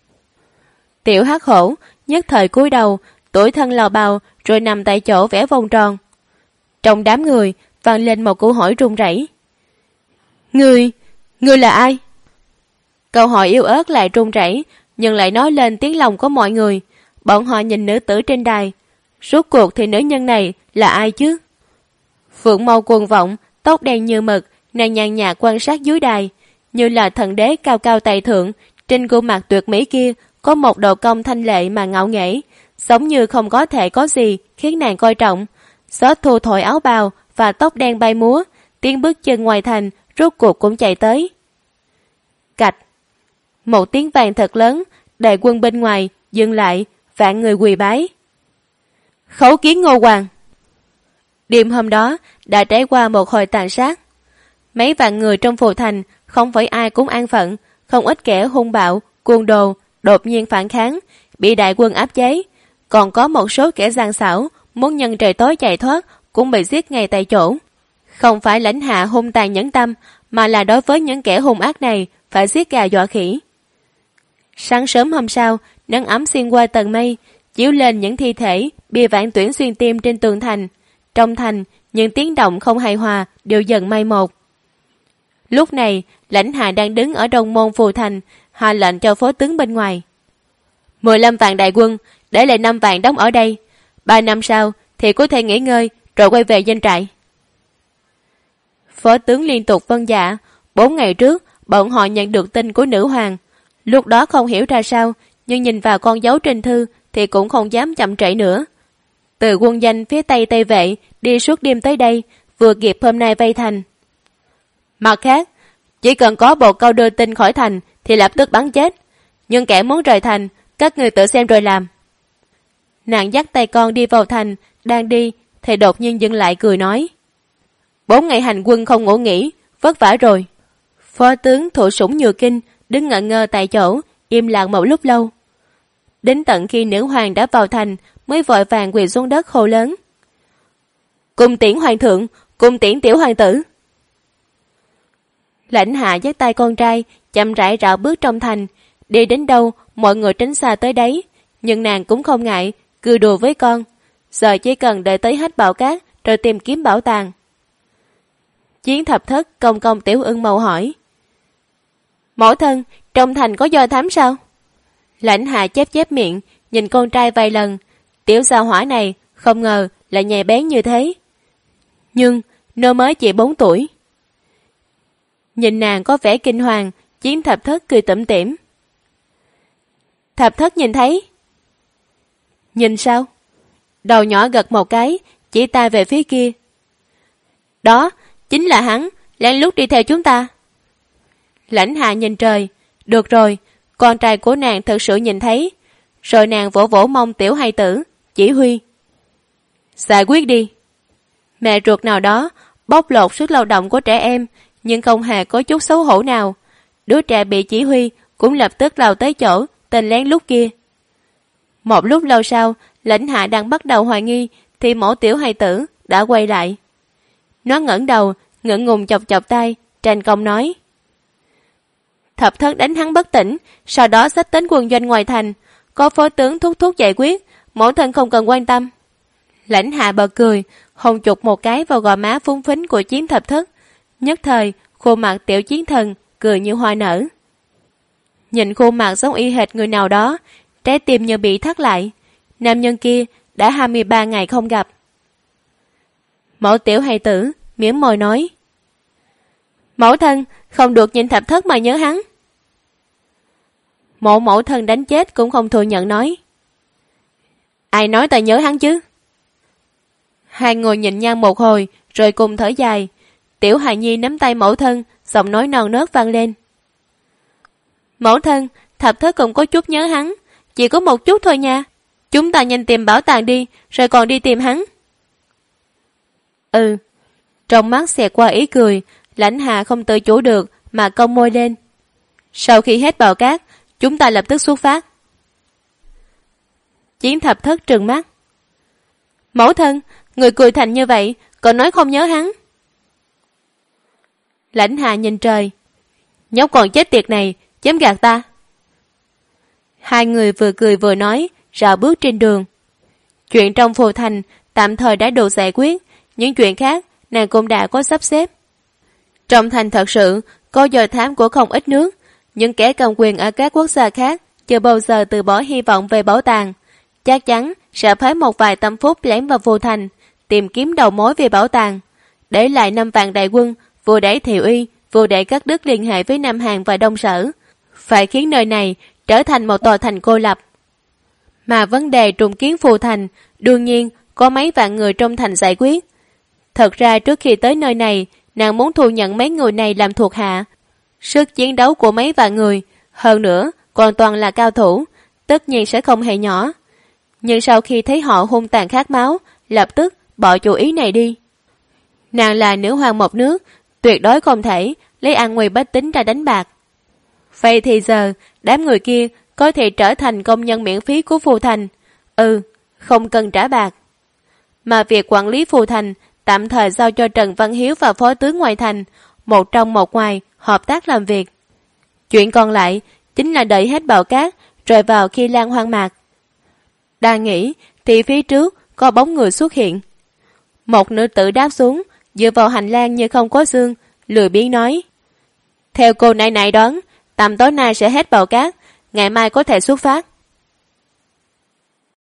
Tiểu hắc hổ nhất thời cúi đầu, tủi thân lò bào, rồi nằm tại chỗ vẽ vòng tròn. Trong đám người vang lên một câu hỏi run rẩy. Ngươi là ai? Câu hỏi yếu ớt lại run rẩy, nhưng lại nói lên tiếng lòng của mọi người. Bọn họ nhìn nữ tử trên đài. Rốt cuộc thì nữ nhân này là ai chứ? Phượng mâu cuồng vọng, tóc đen như mực, nàng nhàn nhạt quan sát dưới đài, như là thần đế cao cao tại thượng. Trên gương mặt tuyệt mỹ kia có một độ cong thanh lệ mà ngạo nghễ, giống như không có thể có gì khiến nàng coi trọng. Gió thu thổi áo bào và tóc đen bay múa, tiếng bước chân ngoài thành rốt cuộc cũng chạy tới. Cạch, một tiếng vàng thật lớn, đại quân bên ngoài dừng lại, vạn người quỳ bái. Khấu kiến Ngô Hoàng. Đêm hôm đó đã trải qua một hồi tàn sát. Mấy vạn người trong Phù Thành không phải ai cũng an phận, không ít kẻ hung bạo, cuồng đồ, đột nhiên phản kháng, bị đại quân áp chế. Còn có một số kẻ gian xảo, muốn nhân trời tối chạy thoát, cũng bị giết ngay tại chỗ. Không phải lãnh hạ hung tàn nhẫn tâm, mà là đối với những kẻ hung ác này, phải giết gà dọa khỉ. Sáng sớm hôm sau, nắng ấm xuyên qua tầng mây, chiếu lên những thi thể bị vạn tuyển xuyên tim trên tường thành. Trong thành, những tiếng động không hài hòa đều dần mai một. Lúc này, lãnh hạ đang đứng ở đông môn phù thành, hạ lệnh cho phó tướng bên ngoài. 15 vạn đại quân, để lại 5 vạn đóng ở đây. 3 năm sau thì có thể nghỉ ngơi rồi quay về doanh trại. Phó tướng liên tục vâng dạ. 4 ngày trước, bọn họ nhận được tin của nữ hoàng. Lúc đó không hiểu ra sao, nhưng nhìn vào con dấu trên thư thì cũng không dám chậm trễ nữa. Từ quân danh phía Tây Tây Vệ đi suốt đêm tới đây, vừa kịp hôm nay vây thành. Mặt khác, chỉ cần có bộ câu đưa tin khỏi thành thì lập tức bắn chết. Nhưng kẻ muốn rời thành, các người tự xem rồi làm. Nàng dắt tay con đi vào thành, đang đi thì đột nhiên dừng lại cười nói: 4 ngày hành quân không ngủ nghỉ, vất vả rồi. Phó tướng Thụ Sủng Nhược Kinh đứng ngẩn ngơ tại chỗ, im lặng một lúc lâu. Đến tận khi nữ hoàng đã vào thành mới vội vàng quỳ xuống đất hô lớn: Cung tiễn hoàng thượng, cung tiễn tiểu hoàng tử. Lãnh hạ dắt tay con trai chậm rãi rảo bước trong thành, đi đến đâu mọi người tránh xa tới đấy, nhưng nàng cũng không ngại, cười đùa với con. Giờ chỉ cần đợi tới hết bão cát rồi tìm kiếm bảo tàng. Chiến thập thất công công Tiểu Ưng Mầu hỏi: Mẫu thân, trong thành có do thám sao? Lãnh hạ chép chép miệng, nhìn con trai vài lần. Tiểu gia hỏa này không ngờ là nhạy bén như thế. Nhưng nó mới chỉ 4 tuổi. Nhìn nàng có vẻ kinh hoàng, Chiến thập thất cười tủm tỉm. Thập thất nhìn thấy. Nhìn sao? Đầu nhỏ gật một cái, chỉ tay về phía kia. Đó, chính là hắn, lén lút đi theo chúng ta. Lãnh hạ nhìn trời. Được rồi, con trai của nàng thật sự nhìn thấy. Rồi nàng vỗ vỗ mông tiểu hài tử, chỉ huy. Giải quyết đi. Mẹ ruột nào đó bóc lột sức lao động của trẻ em, nhưng không hề có chút xấu hổ nào. Đứa trẻ bị chỉ huy cũng lập tức lao tới chỗ tên lén lút kia. Một lúc lâu sau, lãnh hạ đang bắt đầu hoài nghi thì mẫu tiểu hài tử đã quay lại. Nó ngẩng đầu, ngượng ngùng chọc chọc tay, tranh công nói: Thập thất đánh hắn bất tỉnh, sau đó xách đến quân doanh ngoài thành, có phó tướng thúc thúc giải quyết, mẫu thân không cần quan tâm. Lãnh hạ bật cười, hôn chụp một cái vào gò má phúng phính của Chiến thập thất. Nhất thời, khuôn mặt tiểu chiến thần cười như hoa nở. Nhìn khuôn mặt giống y hệt người nào đó, trái tim như bị thắt lại. Nam nhân kia đã 23 ngày không gặp. Mẫu tiểu hài tử mỉm môi nói: Mẫu thân không được nhìn thập thất mà nhớ hắn. Mẫu thân đánh chết cũng không thừa nhận nói: Ai nói ta nhớ hắn chứ? Hai người nhìn nhau một hồi rồi cùng thở dài. Tiểu hài nhi nắm tay mẫu thân, giọng nói non nớt vang lên: Mẫu thân, thập thất cũng có chút nhớ hắn, chỉ có một chút thôi nha. Chúng ta nhanh tìm bảo tàng đi, rồi còn đi tìm hắn. Ừ. Trong mắt xẹt qua ý cười, lãnh hạ không tự chủ được mà cong môi lên. Sau khi hết bão cát, chúng ta lập tức xuất phát. Chiến thập thất trừng mắt: Mẫu thân, người cười thành như vậy, còn nói không nhớ hắn. Lãnh hạ nhìn trời: Nhóc còn chết tiệt này, dám gạt ta. Hai người vừa cười vừa nói, rào bước trên đường. Chuyện trong phù thành tạm thời đã được giải quyết, những chuyện khác nàng cũng đã có sắp xếp. Trong thành thật sự có do thám của không ít nước, những kẻ cầm quyền ở các quốc gia khác chưa bao giờ từ bỏ hy vọng về bảo tàng, chắc chắn sẽ phái một vài tâm phúc lẻn vào phù thành tìm kiếm đầu mối về bảo tàng, để lại 5 vạn đại quân, vừa để Thiệu Uy, vừa để cắt đứt liên hệ với Nam Hàn và Đông Sở, phải khiến nơi này trở thành một tòa thành cô lập. Mà vấn đề trùng kiến phù thành đương nhiên có mấy vạn người trong thành giải quyết. Thật ra trước khi tới nơi này, nàng muốn thu nhận mấy người này làm thuộc hạ. Sức chiến đấu của mấy vạn người, hơn nữa còn toàn là cao thủ, tất nhiên sẽ không hề nhỏ. Nhưng sau khi thấy họ hung tàn khát máu, lập tức bỏ chủ ý này đi. Nàng là nữ hoàng một nước, tuyệt đối không thể lấy an nguy bách tính ra đánh bạc. Vậy thì giờ, đám người kia có thể trở thành công nhân miễn phí của Phù Thành. Không cần trả bạc. Mà việc quản lý Phù Thành tạm thời giao cho Trần Văn Hiếu và phó tướng ngoại thành, một trong một ngoài, hợp tác làm việc. Chuyện còn lại chính là đợi hết bão cát rồi vào khi lan hoang mạc. Đang nghĩ thì phía trước có bóng người xuất hiện. Một nữ tử đáp xuống, dựa vào hành lang như không có xương, lười biếng nói: theo cô này đoán, tầm tối nay sẽ hết bão cát, ngày mai có thể xuất phát.